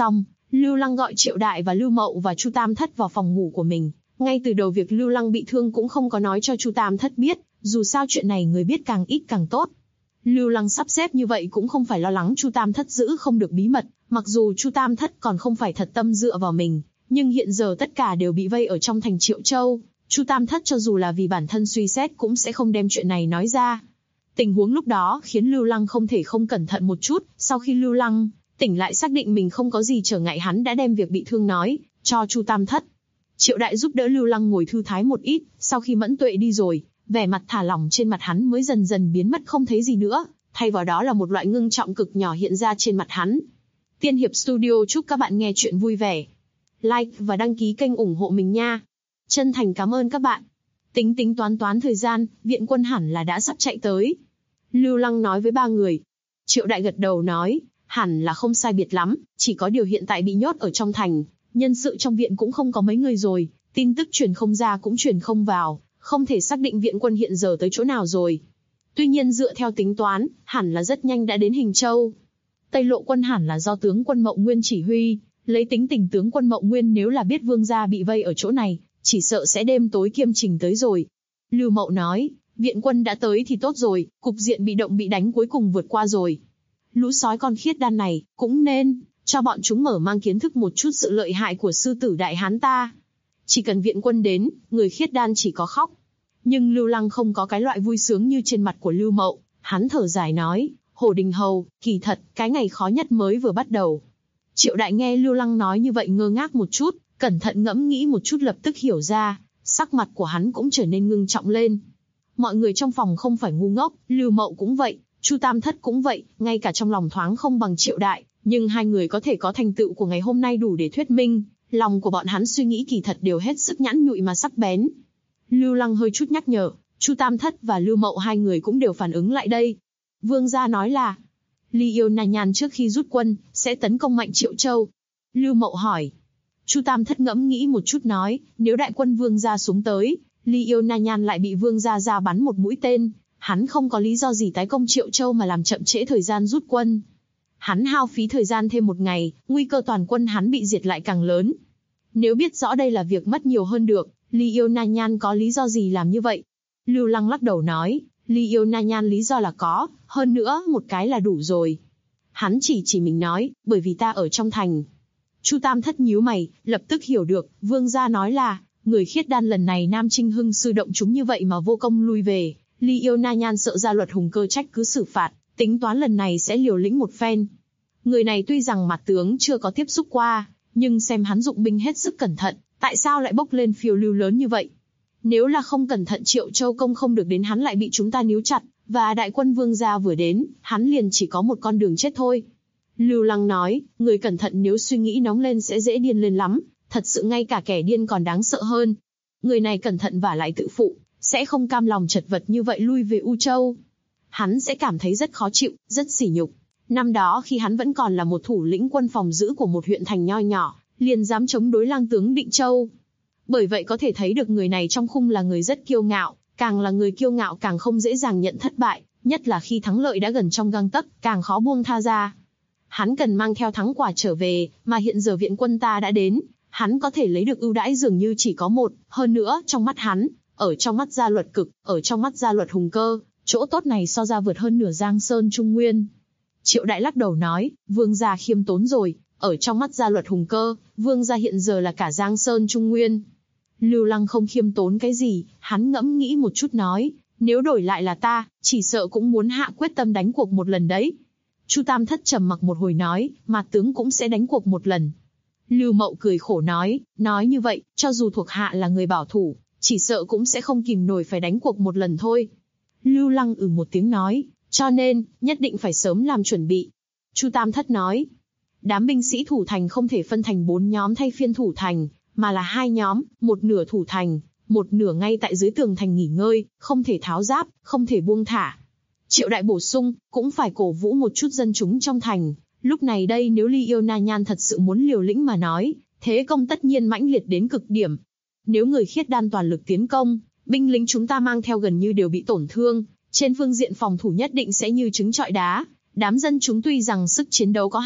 Lưu Lăng gọi Triệu Đại và Lưu Mậu và Chu Tam Thất vào phòng ngủ của mình. Ngay từ đầu việc Lưu Lăng bị thương cũng không có nói cho Chu Tam Thất biết, dù sao chuyện này người biết càng ít càng tốt. Lưu Lăng sắp xếp như vậy cũng không phải lo lắng Chu Tam Thất giữ không được bí mật, mặc dù Chu Tam Thất còn không phải thật tâm dựa vào mình, nhưng hiện giờ tất cả đều bị vây ở trong thành Triệu Châu. Chu Tam Thất cho dù là vì bản thân suy xét cũng sẽ không đem chuyện này nói ra. Tình huống lúc đó khiến Lưu Lăng không thể không cẩn thận một chút, sau khi Lưu Lăng tỉnh lại xác định mình không có gì trở ngại, hắn đã đem việc bị thương nói cho Chu Tam Thất. Triệu Đại giúp đỡ Lưu Lăng ngồi thư thái một ít, sau khi Mẫn Tuệ đi rồi, vẻ mặt thả lỏng trên mặt hắn mới dần dần biến mất không thấy gì nữa, thay vào đó là một loại ngưng trọng cực nhỏ hiện ra trên mặt hắn. Tiên Hiệp Studio chúc các bạn nghe chuyện vui vẻ. Like và đăng ký kênh ủng hộ mình nha. Chân thành cảm ơn các bạn. Tính toán thời gian, viện quân hẳn là đã sắp chạy tới. Lưu Lăng nói với ba người. Triệu Đại gật đầu nói, hẳn là không sai biệt lắm, chỉ có điều hiện tại bị nhốt ở trong thành, nhân sự trong viện cũng không có mấy người rồi, tin tức truyền không ra cũng truyền không vào, không thể xác định viện quân hiện giờ tới chỗ nào rồi. Tuy nhiên dựa theo tính toán, hẳn là rất nhanh đã đến Hình Châu. Tây Lộ quân hẳn là do tướng quân Mậu Nguyên chỉ huy, lấy tính tình tướng quân Mậu Nguyên nếu là biết vương gia bị vây ở chỗ này, chỉ sợ sẽ đêm tối kiêm trình tới rồi. Lưu Mậu nói, viện quân đã tới thì tốt rồi, cục diện bị động bị đánh cuối cùng vượt qua rồi. Lũ sói con khiết đan này, cũng nên cho bọn chúng mở mang kiến thức một chút sự lợi hại của sư tử đại hán ta. Chỉ cần viện quân đến, người khiết đan chỉ có khóc. Nhưng Lưu Lăng không có cái loại vui sướng như trên mặt của Lưu Mậu, hắn thở dài nói, Hổ Đình Hầu, kỳ thật, cái ngày khó nhất mới vừa bắt đầu. Triệu Đại nghe Lưu Lăng nói như vậy ngơ ngác một chút, cẩn thận ngẫm nghĩ một chút lập tức hiểu ra, sắc mặt của hắn cũng trở nên ngưng trọng lên. Mọi người trong phòng không phải ngu ngốc, Lưu Mậu cũng vậy, Chu Tam Thất cũng vậy, ngay cả trong lòng thoáng không bằng Triệu Đại, nhưng hai người có thể có thành tựu của ngày hôm nay đủ để thuyết minh, lòng của bọn hắn suy nghĩ kỳ thật đều hết sức nhẵn nhụi mà sắc bén. Lưu Lăng hơi chút nhắc nhở, Chu Tam Thất và Lưu Mậu hai người cũng đều phản ứng lại đây. Vương gia nói là, Ly Yêu Na Nhan trước khi rút quân, sẽ tấn công mạnh Triệu Châu. Lưu Mậu hỏi. Chu Tam Thất ngẫm nghĩ một chút nói, nếu đại quân vương gia xuống tới, Ly Yêu Na Nhan lại bị vương gia ra bắn một mũi tên, hắn không có lý do gì tái công Triệu Châu mà làm chậm trễ thời gian rút quân. Hắn hao phí thời gian thêm một ngày, nguy cơ toàn quân hắn bị diệt lại càng lớn. Nếu biết rõ đây là việc mất nhiều hơn được, Ly Yêu Na Nhan có lý do gì làm như vậy? Lưu Lăng lắc đầu nói, Ly Yêu Na Nhan lý do là có, hơn nữa một cái là đủ rồi. Hắn chỉ mình nói, bởi vì ta ở trong thành. Chu Tam Thất nhíu mày, lập tức hiểu được, vương gia nói là, người khiết đan lần này Nam Trinh Hưng sư động chúng như vậy mà vô công lui về, Ly Yêu Na Nhan sợ ra luật hùng cơ trách cứ xử phạt, tính toán lần này sẽ liều lĩnh một phen. Người này tuy rằng mặt tướng chưa có tiếp xúc qua, nhưng xem hắn dụng binh hết sức cẩn thận, tại sao lại bốc lên phiêu lưu lớn như vậy? Nếu là không cẩn thận Triệu Châu công không được đến hắn lại bị chúng ta níu chặt, và đại quân vương gia vừa đến, hắn liền chỉ có một con đường chết thôi. Lưu Lăng nói, người cẩn thận nếu suy nghĩ nóng lên sẽ dễ điên lên lắm, thật sự ngay cả kẻ điên còn đáng sợ hơn. Người này cẩn thận và lại tự phụ, sẽ không cam lòng chật vật như vậy lui về U Châu. Hắn sẽ cảm thấy rất khó chịu, rất sỉ nhục. Năm đó khi hắn vẫn còn là một thủ lĩnh quân phòng giữ của một huyện thành nho nhỏ, liền dám chống đối lang tướng Định Châu. Bởi vậy có thể thấy được người này trong khung là người rất kiêu ngạo, càng là người kiêu ngạo càng không dễ dàng nhận thất bại, nhất là khi thắng lợi đã gần trong gang tấc, càng khó buông tha ra. Hắn cần mang theo thắng quả trở về, mà hiện giờ viện quân ta đã đến, hắn có thể lấy được ưu đãi dường như chỉ có một, hơn nữa trong mắt hắn, ở trong mắt Gia Luật Cực, ở trong mắt Gia Luật Hùng Cơ, chỗ tốt này so ra vượt hơn nửa Giang Sơn Trung Nguyên. Triệu Đại lắc đầu nói, vương gia khiêm tốn rồi, ở trong mắt Gia Luật Hùng Cơ, vương gia hiện giờ là cả Giang Sơn Trung Nguyên. Lưu Lăng không khiêm tốn cái gì, hắn ngẫm nghĩ một chút nói, nếu đổi lại là ta, chỉ sợ cũng muốn hạ quyết tâm đánh cuộc một lần đấy. Chu Tam Thất trầm mặc một hồi nói, mà tướng cũng sẽ đánh cuộc một lần. Lưu Mậu cười khổ nói như vậy, cho dù thuộc hạ là người bảo thủ, chỉ sợ cũng sẽ không kìm nổi phải đánh cuộc một lần thôi. Lưu Lăng một tiếng nói, cho nên, nhất định phải sớm làm chuẩn bị. Chu Tam Thất nói, đám binh sĩ thủ thành không thể phân thành 4 nhóm thay phiên thủ thành, mà là 2 nhóm, một nửa thủ thành, một nửa ngay tại dưới tường thành nghỉ ngơi, không thể tháo giáp, không thể buông thả. Triệu Đại bổ sung, cũng phải cổ vũ một chút dân chúng trong thành. Lúc này đây nếu Ly Yêu Na Nhan thật sự muốn liều lĩnh mà nói, thế công tất nhiên mãnh liệt đến cực điểm. Nếu người khiết đan toàn lực tiến công, binh lính chúng ta mang theo gần như đều bị tổn thương, trên phương diện phòng thủ nhất định sẽ như trứng trọi đá. Đám dân chúng tuy rằng sức chiến đấu có hạn,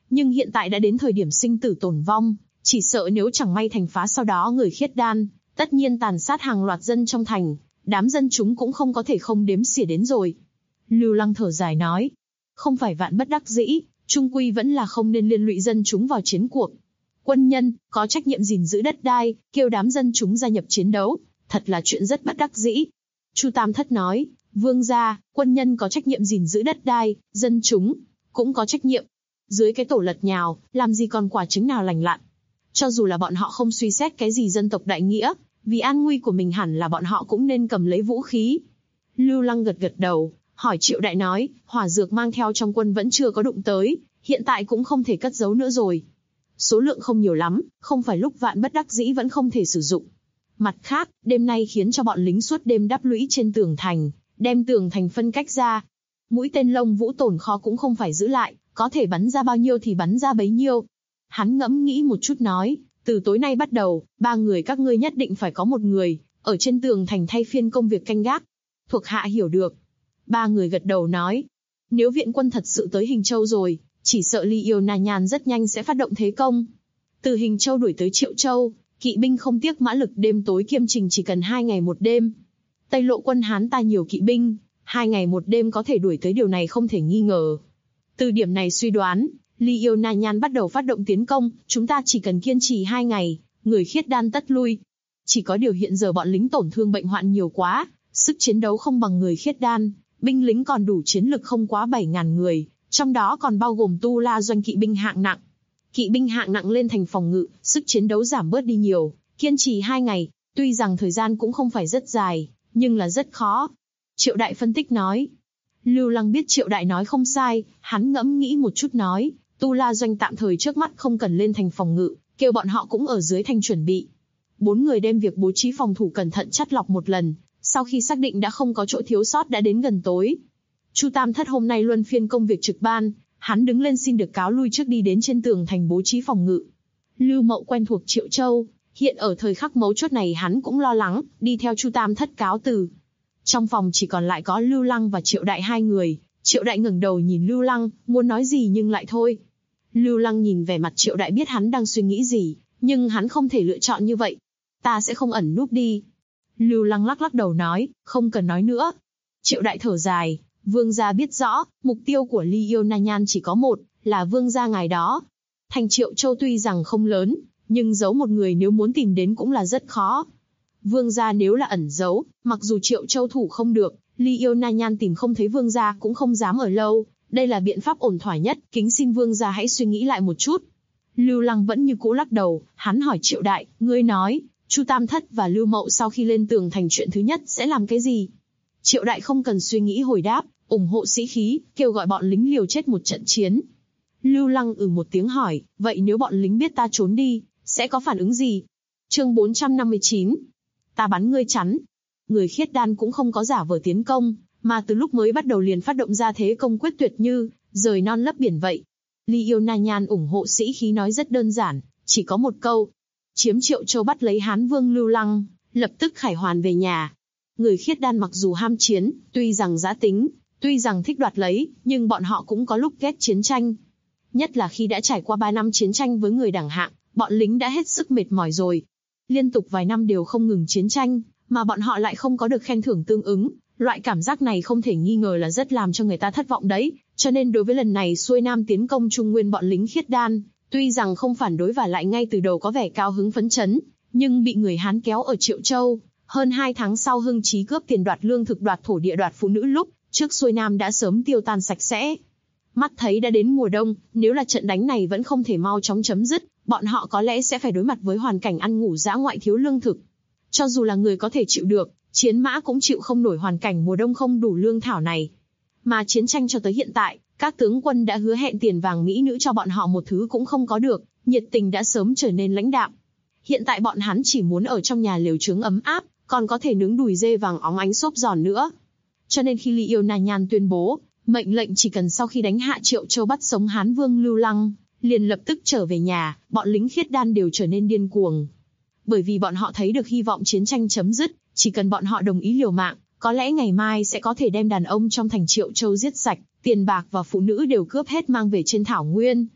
Nhưng hiện tại đã đến thời điểm sinh tử tồn vong, chỉ sợ nếu chẳng may thành phá sau đó người khiết đan, tất nhiên tàn sát hàng loạt dân trong thành, đám dân chúng cũng không có thể không đếm xỉa đến rồi. Lưu Lăng thở dài nói, không phải vạn bất đắc dĩ, chung quy vẫn là không nên liên lụy dân chúng vào chiến cuộc. Quân nhân, có trách nhiệm gìn giữ đất đai, kêu đám dân chúng gia nhập chiến đấu, thật là chuyện rất bất đắc dĩ. Chu Tam Thất nói, vương gia, quân nhân có trách nhiệm gìn giữ đất đai, dân chúng cũng có trách nhiệm. Dưới cái tổ lật nhào, làm gì còn quả trứng nào lành lặn. Cho dù là bọn họ không suy xét cái gì dân tộc đại nghĩa, vì an nguy của mình hẳn là bọn họ cũng nên cầm lấy vũ khí. Lưu Lăng gật gật đầu, hỏi Triệu Đại nói, hỏa dược mang theo trong quân vẫn chưa có đụng tới, hiện tại cũng không thể cất giấu nữa rồi. Số lượng không nhiều lắm, không phải lúc vạn bất đắc dĩ vẫn không thể sử dụng. Mặt khác, đêm nay khiến cho bọn lính suốt đêm đắp lũy trên tường thành, đem tường thành phân cách ra. Mũi tên Lông Vũ tồn kho cũng không phải giữ lại, có thể bắn ra bao nhiêu thì bắn ra bấy nhiêu. Hắn ngẫm nghĩ một chút nói, từ tối nay bắt đầu, 3 người các ngươi nhất định phải có một người, ở trên tường thành thay phiên công việc canh gác. Thuộc hạ hiểu được. 3 người gật đầu nói, nếu viện quân thật sự tới Hình Châu rồi, chỉ sợ Ly Yêu Na Nhan rất nhanh sẽ phát động thế công. Từ Hình Châu đuổi tới Triệu Châu, kỵ binh không tiếc mã lực đêm tối kiêm trình chỉ cần 2 ngày 1 đêm. Tây Lộ quân Hán ta nhiều kỵ binh, 2 ngày 1 đêm có thể đuổi tới, điều này không thể nghi ngờ. Từ điểm này suy đoán, Ly Yêu Na Nhan bắt đầu phát động tiến công, chúng ta chỉ cần kiên trì 2 ngày, người khiết đan tất lui. Chỉ có điều hiện giờ bọn lính tổn thương bệnh hoạn nhiều quá, sức chiến đấu không bằng người khiết đan, binh lính còn đủ chiến lực không quá 7.000 người, trong đó còn bao gồm Tu La doanh kỵ binh hạng nặng. Kỵ binh hạng nặng lên thành phòng ngự, sức chiến đấu giảm bớt đi nhiều, kiên trì 2 ngày, tuy rằng thời gian cũng không phải rất dài, nhưng là rất khó. Triệu Đại phân tích nói. Lưu Lăng biết Triệu Đại nói không sai, hắn ngẫm nghĩ một chút nói, Tu La doanh tạm thời trước mắt không cần lên thành phòng ngự, kêu bọn họ cũng ở dưới thành chuẩn bị. 4 người đem việc bố trí phòng thủ cẩn thận chắt lọc một lần, sau khi xác định đã không có chỗ thiếu sót đã đến gần tối. Chu Tam Thất hôm nay luân phiên công việc trực ban, hắn đứng lên xin được cáo lui trước đi đến trên tường thành bố trí phòng ngự. Lưu Mậu quen thuộc Triệu Châu, hiện ở thời khắc mấu chốt này hắn cũng lo lắng, đi theo Chu Tam Thất cáo từ. Trong phòng chỉ còn lại có Lưu Lăng và Triệu Đại 2 người, Triệu Đại ngẩng đầu nhìn Lưu Lăng, muốn nói gì nhưng lại thôi. Lưu Lăng nhìn vẻ mặt Triệu Đại biết hắn đang suy nghĩ gì, nhưng hắn không thể lựa chọn như vậy. Ta sẽ không ẩn núp đi. Lưu Lăng lắc lắc đầu nói, không cần nói nữa. Triệu Đại thở dài, vương gia biết rõ, mục tiêu của Ly Yêu Na Nhan chỉ có một, là vương gia ngài đó. Thành Triệu Châu tuy rằng không lớn, nhưng giấu một người nếu muốn tìm đến cũng là rất khó. Vương gia nếu là ẩn giấu, mặc dù Triệu Châu thủ không được, Ly Yêu Na Nhan tìm không thấy vương gia cũng không dám ở lâu. Đây là biện pháp ổn thỏa nhất, kính xin vương gia hãy suy nghĩ lại một chút. Lưu Lăng vẫn như cũ lắc đầu, hắn hỏi Triệu Đại, ngươi nói, Chu Tam Thất và Lưu Mậu sau khi lên tường thành chuyện thứ nhất sẽ làm cái gì? Triệu Đại không cần suy nghĩ hồi đáp, ủng hộ sĩ khí, kêu gọi bọn lính liều chết một trận chiến. Lưu Lăng một tiếng hỏi, vậy nếu bọn lính biết ta trốn đi, sẽ có phản ứng gì? Chương 459. Ta bắn ngươi chắn. Người khiết đan cũng không có giả vờ tiến công, mà từ lúc mới bắt đầu liền phát động ra thế công quyết tuyệt như rời non lấp biển vậy. Ly Yêu Na Nhan ủng hộ sĩ khí nói rất đơn giản, chỉ có một câu. Chiếm Triệu Châu bắt lấy Hán Vương Lưu Lăng, lập tức khải hoàn về nhà. Người khiết đan mặc dù ham chiến, tuy rằng dã tính, tuy rằng thích đoạt lấy, nhưng bọn họ cũng có lúc ghét chiến tranh. Nhất là khi đã trải qua 3 năm chiến tranh với người đẳng hạng, bọn lính đã hết sức mệt mỏi rồi. Liên tục vài năm đều không ngừng chiến tranh, mà bọn họ lại không có được khen thưởng tương ứng. Loại cảm giác này không thể nghi ngờ là rất làm cho người ta thất vọng đấy. Cho nên đối với lần này xuôi nam tiến công Trung Nguyên bọn lính khiết đan, tuy rằng không phản đối và lại ngay từ đầu có vẻ cao hứng phấn chấn, nhưng bị người Hán kéo ở Triệu Châu. Hơn 2 tháng sau hưng chí cướp tiền đoạt lương thực đoạt thổ địa đoạt phụ nữ lúc trước xuôi nam đã sớm tiêu tan sạch sẽ. Mắt thấy đã đến mùa đông, nếu là trận đánh này vẫn không thể mau chóng chấm dứt, bọn họ có lẽ sẽ phải đối mặt với hoàn cảnh ăn ngủ dã ngoại thiếu lương thực. Cho dù là người có thể chịu được, chiến mã cũng chịu không nổi hoàn cảnh mùa đông không đủ lương thảo này. Mà chiến tranh cho tới hiện tại, các tướng quân đã hứa hẹn tiền vàng mỹ nữ cho bọn họ một thứ cũng không có được, nhiệt tình đã sớm trở nên lãnh đạm. Hiện tại bọn hắn chỉ muốn ở trong nhà lều trướng ấm áp, còn có thể nướng đùi dê vàng óng ánh xốp giòn nữa. Cho nên khi Ly Yêu Na Nhan tuyên bố, mệnh lệnh chỉ cần sau khi đánh hạ Triệu Châu bắt sống Hán Vương Lưu Lăng, liền lập tức trở về nhà, bọn lính khiết đan đều trở nên điên cuồng. Bởi vì bọn họ thấy được hy vọng chiến tranh chấm dứt, chỉ cần bọn họ đồng ý liều mạng, có lẽ ngày mai sẽ có thể đem đàn ông trong thành Triệu Châu giết sạch, tiền bạc và phụ nữ đều cướp hết mang về trên thảo nguyên.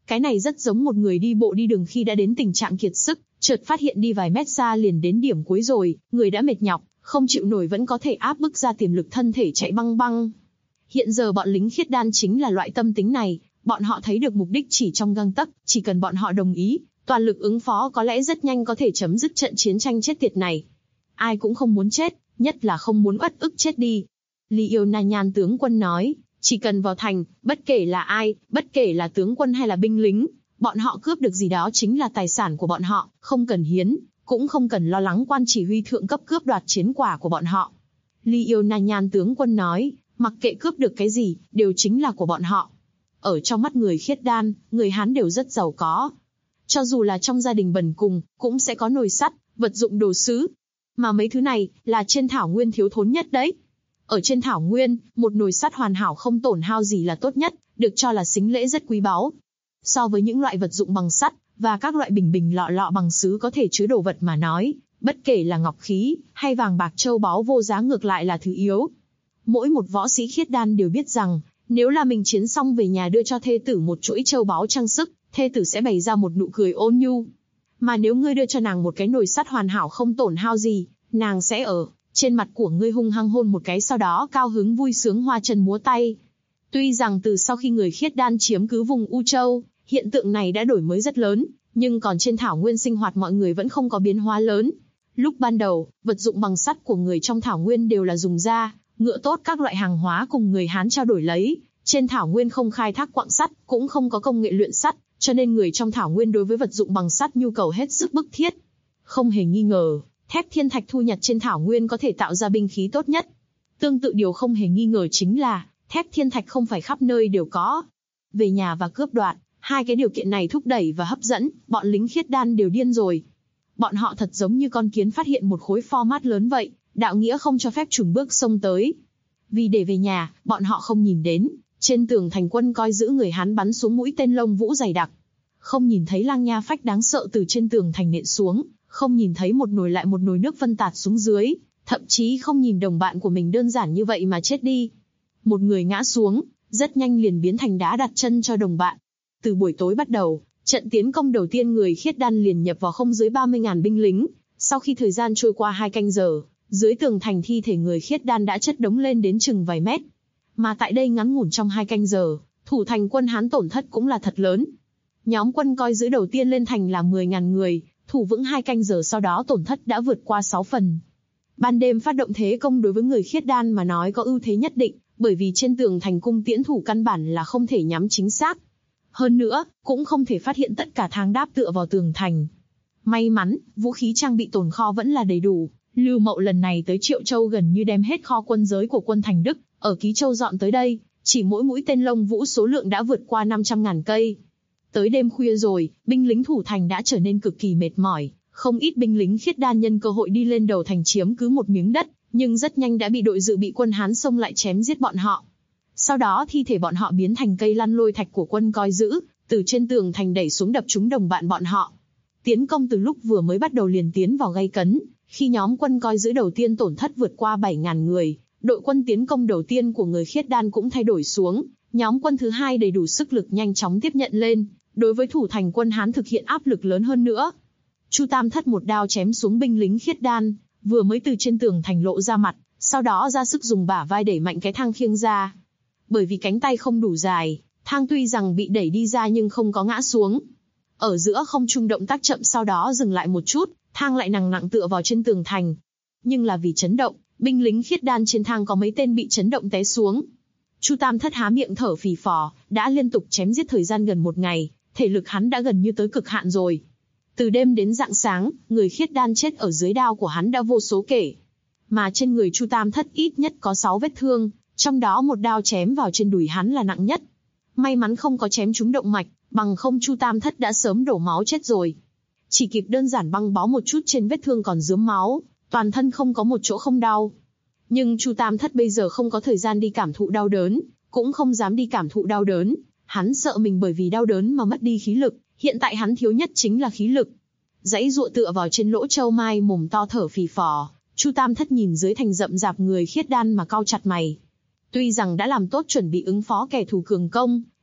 Cái này rất giống một người đi bộ đi đường khi đã đến tình trạng kiệt sức, chợt phát hiện đi vài mét xa liền đến điểm cuối rồi, người đã mệt nhọc, không chịu nổi vẫn có thể áp bức ra tiềm lực thân thể chạy băng băng. Hiện giờ bọn lính khiết đan chính là loại tâm tính này, bọn họ thấy được mục đích chỉ trong gang tấc, chỉ cần bọn họ đồng ý, toàn lực ứng phó có lẽ rất nhanh có thể chấm dứt trận chiến tranh chết tiệt này. Ai cũng không muốn chết, nhất là không muốn uất ức chết đi. Li Yêu Na Nhan tướng quân nói, chỉ cần vào thành, bất kể là ai, bất kể là tướng quân hay là binh lính, bọn họ cướp được gì đó chính là tài sản của bọn họ, không cần hiến, cũng không cần lo lắng quan chỉ huy thượng cấp cướp đoạt chiến quả của bọn họ. Li Yêu Na Nhan tướng quân nói, mặc kệ cướp được cái gì, đều chính là của bọn họ. Ở trong mắt người khiết đan, người Hán đều rất giàu có. Cho dù là trong gia đình bần cùng, cũng sẽ có nồi sắt, vật dụng đồ sứ. Mà mấy thứ này, là trên thảo nguyên thiếu thốn nhất đấy. Ở trên thảo nguyên, một nồi sắt hoàn hảo không tổn hao gì là tốt nhất, được cho là sính lễ rất quý báu. So với những loại vật dụng bằng sắt, và các loại bình bình lọ lọ bằng sứ có thể chứa đồ vật mà nói, bất kể là ngọc khí, hay vàng bạc châu báu vô giá ngược lại là thứ yếu. Mỗi một võ sĩ khiết đan đều biết rằng, nếu là mình chiến xong về nhà đưa cho thê tử một chuỗi châu báu trang sức, thê tử sẽ bày ra một nụ cười ôn nhu. Mà nếu ngươi đưa cho nàng một cái nồi sắt hoàn hảo không tổn hao gì, nàng sẽ ở trên mặt của ngươi hung hăng hôn một cái, sau đó cao hứng vui sướng hoa chân múa tay. Tuy rằng từ sau khi người khiết đan chiếm cứ vùng U Châu, hiện tượng này đã đổi mới rất lớn, nhưng còn trên thảo nguyên sinh hoạt mọi người vẫn không có biến hóa lớn. Lúc ban đầu, vật dụng bằng sắt của người trong thảo nguyên đều là dùng da, ngựa tốt các loại hàng hóa cùng người Hán trao đổi lấy. Trên thảo nguyên không khai thác quặng sắt, cũng không có công nghệ luyện sắt, cho nên người trong thảo nguyên đối với vật dụng bằng sắt nhu cầu hết sức bức thiết. Không hề nghi ngờ, thép thiên thạch thu nhặt trên thảo nguyên có thể tạo ra binh khí tốt nhất. Tương tự điều không hề nghi ngờ chính là, thép thiên thạch không phải khắp nơi đều có. Về nhà và cướp đoạt, hai cái điều kiện này thúc đẩy và hấp dẫn, bọn lính khiết đan đều điên rồi. Bọn họ thật giống như con kiến phát hiện một khối format lớn vậy, đạo nghĩa không cho phép chùn bước xông tới. Vì để về nhà, bọn họ không nhìn đến, trên tường thành quân coi giữ người Hán bắn xuống mũi tên lông vũ dày đặc. Không nhìn thấy lang nha phách đáng sợ từ trên tường thành nện xuống, không nhìn thấy một nồi lại một nồi nước phân tạt xuống dưới, thậm chí không nhìn đồng bạn của mình đơn giản như vậy mà chết đi. Một người ngã xuống, rất nhanh liền biến thành đá đặt chân cho đồng bạn. Từ buổi tối bắt đầu, trận tiến công đầu tiên người khiết đan liền nhập vào không dưới 30.000 binh lính. Sau khi thời gian trôi qua 2 canh giờ, dưới tường thành thi thể người khiết đan đã chất đống lên đến chừng vài mét. Mà tại đây ngắn ngủn trong 2 canh giờ, thủ thành quân Hán tổn thất cũng là thật lớn. Nhóm quân coi giữ đầu tiên lên thành là 10.000 người, thủ vững 2 canh giờ sau đó tổn thất đã vượt qua 6 phần. Ban đêm phát động thế công đối với người khiết đan mà nói có ưu thế nhất định, bởi vì trên tường thành cung tiễn thủ căn bản là không thể nhắm chính xác. Hơn nữa, cũng không thể phát hiện tất cả thang đáp tựa vào tường thành. May mắn, vũ khí trang bị tồn kho vẫn là đầy đủ. Lưu Mậu lần này tới Triệu Châu gần như đem hết kho quân giới của quân Thành Đức, ở Ký Châu dọn tới đây, chỉ mỗi mũi tên lông vũ số lượng đã vượt qua 500.000 cây. Tới đêm khuya rồi, binh lính thủ thành đã trở nên cực kỳ mệt mỏi, không ít binh lính khiết đan nhân cơ hội đi lên đầu thành chiếm cứ một miếng đất, nhưng rất nhanh đã bị đội dự bị quân Hán xông lại chém giết bọn họ. Sau đó thi thể bọn họ biến thành cây lăn lôi thạch của quân coi giữ, từ trên tường thành đẩy xuống đập trúng đồng bạn bọn họ. Tiến công từ lúc vừa mới bắt đầu liền tiến vào gay cấn, khi nhóm quân coi giữ đầu tiên tổn thất vượt qua 7.000 người, đội quân tiến công đầu tiên của người khiết đan cũng thay đổi xuống, nhóm quân thứ hai đầy đủ sức lực nhanh chóng tiếp nhận lên, đối với thủ thành quân Hán thực hiện áp lực lớn hơn nữa. Chu Tam Thất một đao chém xuống binh lính khiết đan, vừa mới từ trên tường thành lộ ra mặt, sau đó ra sức dùng bả vai đẩy mạnh cái thang khiêng ra. Bởi vì cánh tay không đủ dài, thang tuy rằng bị đẩy đi ra nhưng không có ngã xuống. Ở giữa không trung động tác chậm, sau đó dừng lại một chút, thang lại nặng tựa vào trên tường thành. Nhưng là vì chấn động, binh lính khiết đan trên thang có mấy tên bị chấn động té xuống. Chu Tam Thất há miệng thở phì phò, đã liên tục chém giết thời gian gần 1 ngày, thể lực hắn đã gần như tới cực hạn rồi. Từ đêm đến rạng sáng, người khiết đan chết ở dưới đao của hắn đã vô số kể. Mà trên người Chu Tam Thất ít nhất có 6 vết thương, trong đó một đao chém vào trên đùi hắn là nặng nhất. May mắn không có chém trúng động mạch, bằng không Chu Tam Thất đã sớm đổ máu chết rồi. Chỉ kịp đơn giản băng bó một chút trên vết thương còn rướm máu, toàn thân không có một chỗ không đau. Nhưng Chu Tam Thất bây giờ không có thời gian đi cảm thụ đau đớn, cũng không dám đi cảm thụ đau đớn. Hắn sợ mình bởi vì đau đớn mà mất đi khí lực, hiện tại hắn thiếu nhất chính là khí lực. Dãy dụa tựa vào trên lỗ châu mai mồm to thở phì phò, Chu Tam Thất nhìn dưới thành rậm rạp người khiết đan mà cau chặt mày. Tuy rằng đã làm tốt chuẩn bị ứng phó kẻ thù cường công,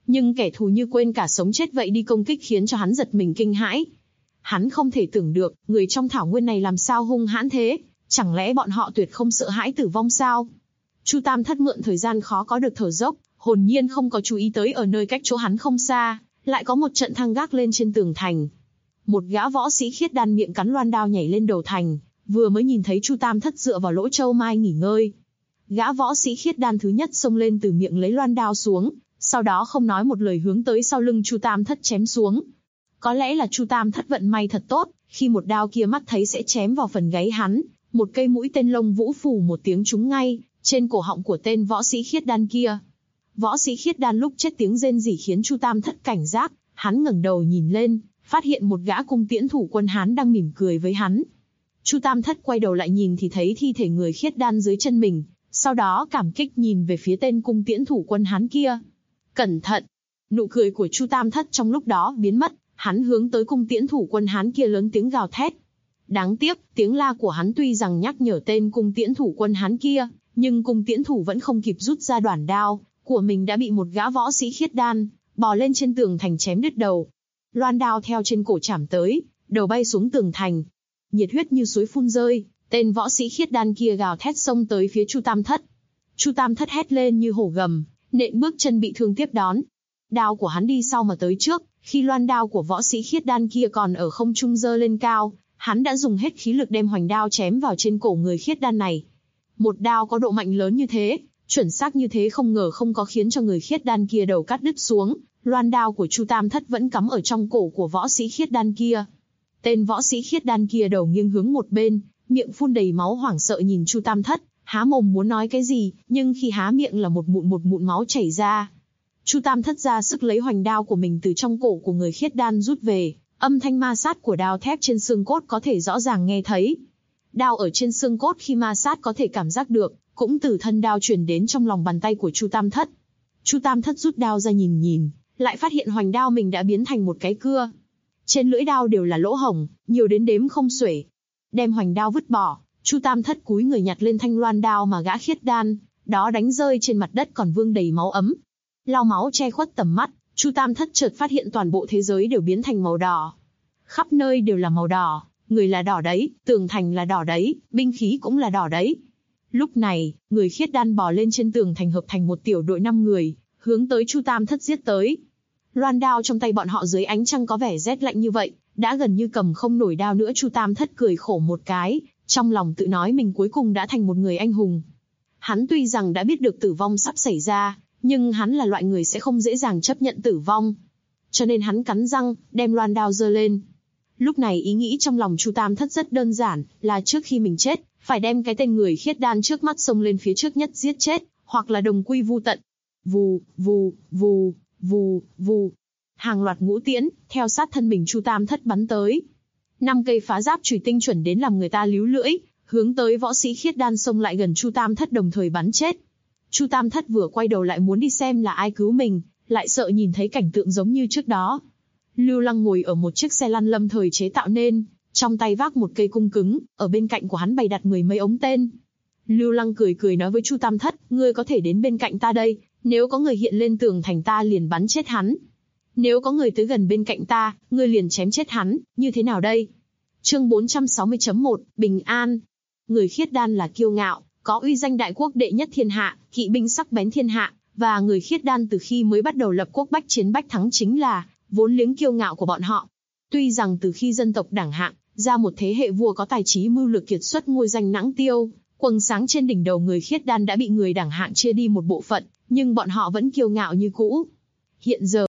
nhưng kẻ thù như quên cả sống chết vậy đi công kích khiến cho hắn giật mình kinh hãi. Hắn không thể tưởng được, người trong thảo nguyên này làm sao hung hãn thế, chẳng lẽ bọn họ tuyệt không sợ hãi tử vong sao? Chu Tam Thất mượn thời gian khó có được thở dốc, hồn nhiên không có chú ý tới ở nơi cách chỗ hắn không xa, lại có một trận thang gác lên trên tường thành. Một gã võ sĩ khiết đan miệng cắn loan đao nhảy lên đầu thành, vừa mới nhìn thấy Chu Tam Thất dựa vào lỗ châu mai nghỉ ngơi. Gã võ sĩ khiết đan thứ nhất xông lên từ miệng lấy loan đao xuống, sau đó không nói một lời hướng tới sau lưng Chu Tam Thất chém xuống. Có lẽ là Chu Tam Thất vận may thật tốt, khi một đao kia mắt thấy sẽ chém vào phần gáy hắn, một cây mũi tên lông vũ phủ một tiếng trúng ngay trên cổ họng của tên võ sĩ khiết đan kia. Võ sĩ khiết đan lúc chết tiếng rên rỉ khiến Chu Tam Thất cảnh giác, hắn ngẩng đầu nhìn lên, phát hiện một gã cung tiễn thủ quân Hán đang mỉm cười với hắn. Chu Tam Thất quay đầu lại nhìn thì thấy thi thể người khiết đan dưới chân mình, sau đó cảm kích nhìn về phía tên cung tiễn thủ quân Hán kia. Cẩn thận! Nụ cười của Chu Tam Thất trong lúc đó biến mất, hắn hướng tới cung tiễn thủ quân Hán kia lớn tiếng gào thét. Đáng tiếc, tiếng la của hắn tuy rằng nhắc nhở tên cung tiễn thủ quân Hán kia, nhưng cung tiễn thủ vẫn không kịp rút ra đoản đao của mình đã bị một gã võ sĩ khiết đan bò lên trên tường thành chém đứt đầu. Loan đao theo trên cổ chảm tới, đầu bay xuống tường thành. Nhiệt huyết như suối phun rơi, tên võ sĩ khiết đan kia gào thét xông tới phía Chu Tam Thất. Chu Tam Thất hét lên như hổ gầm, nện bước chân bị thương tiếp đón. Đao của hắn đi sau mà tới trước, khi loan đao của võ sĩ khiết đan kia còn ở không trung giơ lên cao, hắn đã dùng hết khí lực đem hoành đao chém vào trên cổ người khiết đan này. Một đao có độ mạnh lớn như thế, chuẩn xác như thế không ngờ không có khiến cho người khiết đan kia đầu cắt đứt xuống, loan đao của Chu Tam Thất vẫn cắm ở trong cổ của võ sĩ khiết đan kia. Tên võ sĩ khiết đan kia đầu nghiêng hướng một bên, miệng phun đầy máu hoảng sợ nhìn Chu Tam Thất, há mồm muốn nói cái gì, nhưng khi há miệng là một mụn máu chảy ra. Chu Tam Thất ra sức lấy hoành đao của mình từ trong cổ của người khiết đan rút về, âm thanh ma sát của đao thép trên xương cốt có thể rõ ràng nghe thấy. Đao ở trên xương cốt khi ma sát có thể cảm giác được, cũng từ thân đao truyền đến trong lòng bàn tay của Chu Tam Thất. Chu Tam Thất rút đao ra nhìn, lại phát hiện hoành đao mình đã biến thành một cái cưa. Trên lưỡi đao đều là lỗ hổng, nhiều đến đếm không xuể. Đem hoành đao vứt bỏ, Chu Tam Thất cúi người nhặt lên thanh loan đao mà gã khiết đan đó đánh rơi trên mặt đất còn vương đầy máu ấm. Lau máu che khuất tầm mắt, Chu Tam Thất chợt phát hiện toàn bộ thế giới đều biến thành màu đỏ. Khắp nơi đều là màu đỏ, người là đỏ đấy, tường thành là đỏ đấy, binh khí cũng là đỏ đấy. Lúc này, người khiết đan bò lên trên tường thành hợp thành một tiểu đội 5 người, hướng tới Chu Tam Thất giết tới. Loan đao trong tay bọn họ dưới ánh trăng có vẻ rét lạnh như vậy, đã gần như cầm không nổi đao nữa. Chu Tam Thất cười khổ một cái, trong lòng tự nói mình cuối cùng đã thành một người anh hùng. Hắn tuy rằng đã biết được tử vong sắp xảy ra, nhưng hắn là loại người sẽ không dễ dàng chấp nhận tử vong. Cho nên hắn cắn răng, đem loan đao giơ lên. Lúc này ý nghĩ trong lòng Chu Tam Thất rất đơn giản, là trước khi mình chết, phải đem cái tên người khiết đan trước mắt xông lên phía trước nhất giết chết, hoặc là đồng quy vu tận. Vù, vù, vù, vù, vù. Hàng loạt ngũ tiễn, theo sát thân mình Chu Tam Thất bắn tới. 5 cây phá giáp chùy tinh chuẩn đến làm người ta líu lưỡi, hướng tới võ sĩ khiết đan xông lại gần Chu Tam Thất đồng thời bắn chết. Chu Tam Thất vừa quay đầu lại muốn đi xem là ai cứu mình, lại sợ nhìn thấy cảnh tượng giống như trước đó. Lưu Lăng ngồi ở một chiếc xe lăn lâm thời chế tạo nên, trong tay vác một cây cung cứng, ở bên cạnh của hắn bày đặt 10 mấy ống tên. Lưu Lăng cười cười nói với Chu Tam Thất, ngươi có thể đến bên cạnh ta đây, nếu có người hiện lên tường thành ta liền bắn chết hắn. Nếu có người tới gần bên cạnh ta, ngươi liền chém chết hắn, như thế nào đây? Chương 460.1, Bình An. Người khiết đan là kiêu ngạo, có uy danh đại quốc đệ nhất thiên hạ, kỵ binh sắc bén thiên hạ, và người khiết đan từ khi mới bắt đầu lập quốc bách chiến bách thắng chính là vốn liếng kiêu ngạo của bọn họ. Tuy rằng từ khi dân tộc đẳng hạng ra một thế hệ vua có tài trí mưu lược kiệt xuất ngôi danh nãng tiêu, quầng sáng trên đỉnh đầu người khiết đan đã bị người đẳng hạng chia đi một bộ phận, nhưng bọn họ vẫn kiêu ngạo như cũ. Hiện giờ,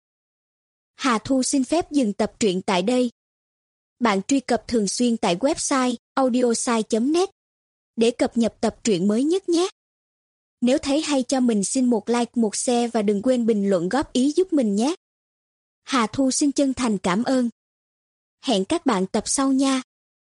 Hà Thu xin phép dừng tập truyện tại đây. Bạn truy cập thường xuyên tại website audiosai.net để cập nhật tập truyện mới nhất nhé. Nếu thấy hay cho mình xin một like, một share và đừng quên bình luận góp ý giúp mình nhé. Hà Thu xin chân thành cảm ơn. Hẹn các bạn tập sau nha.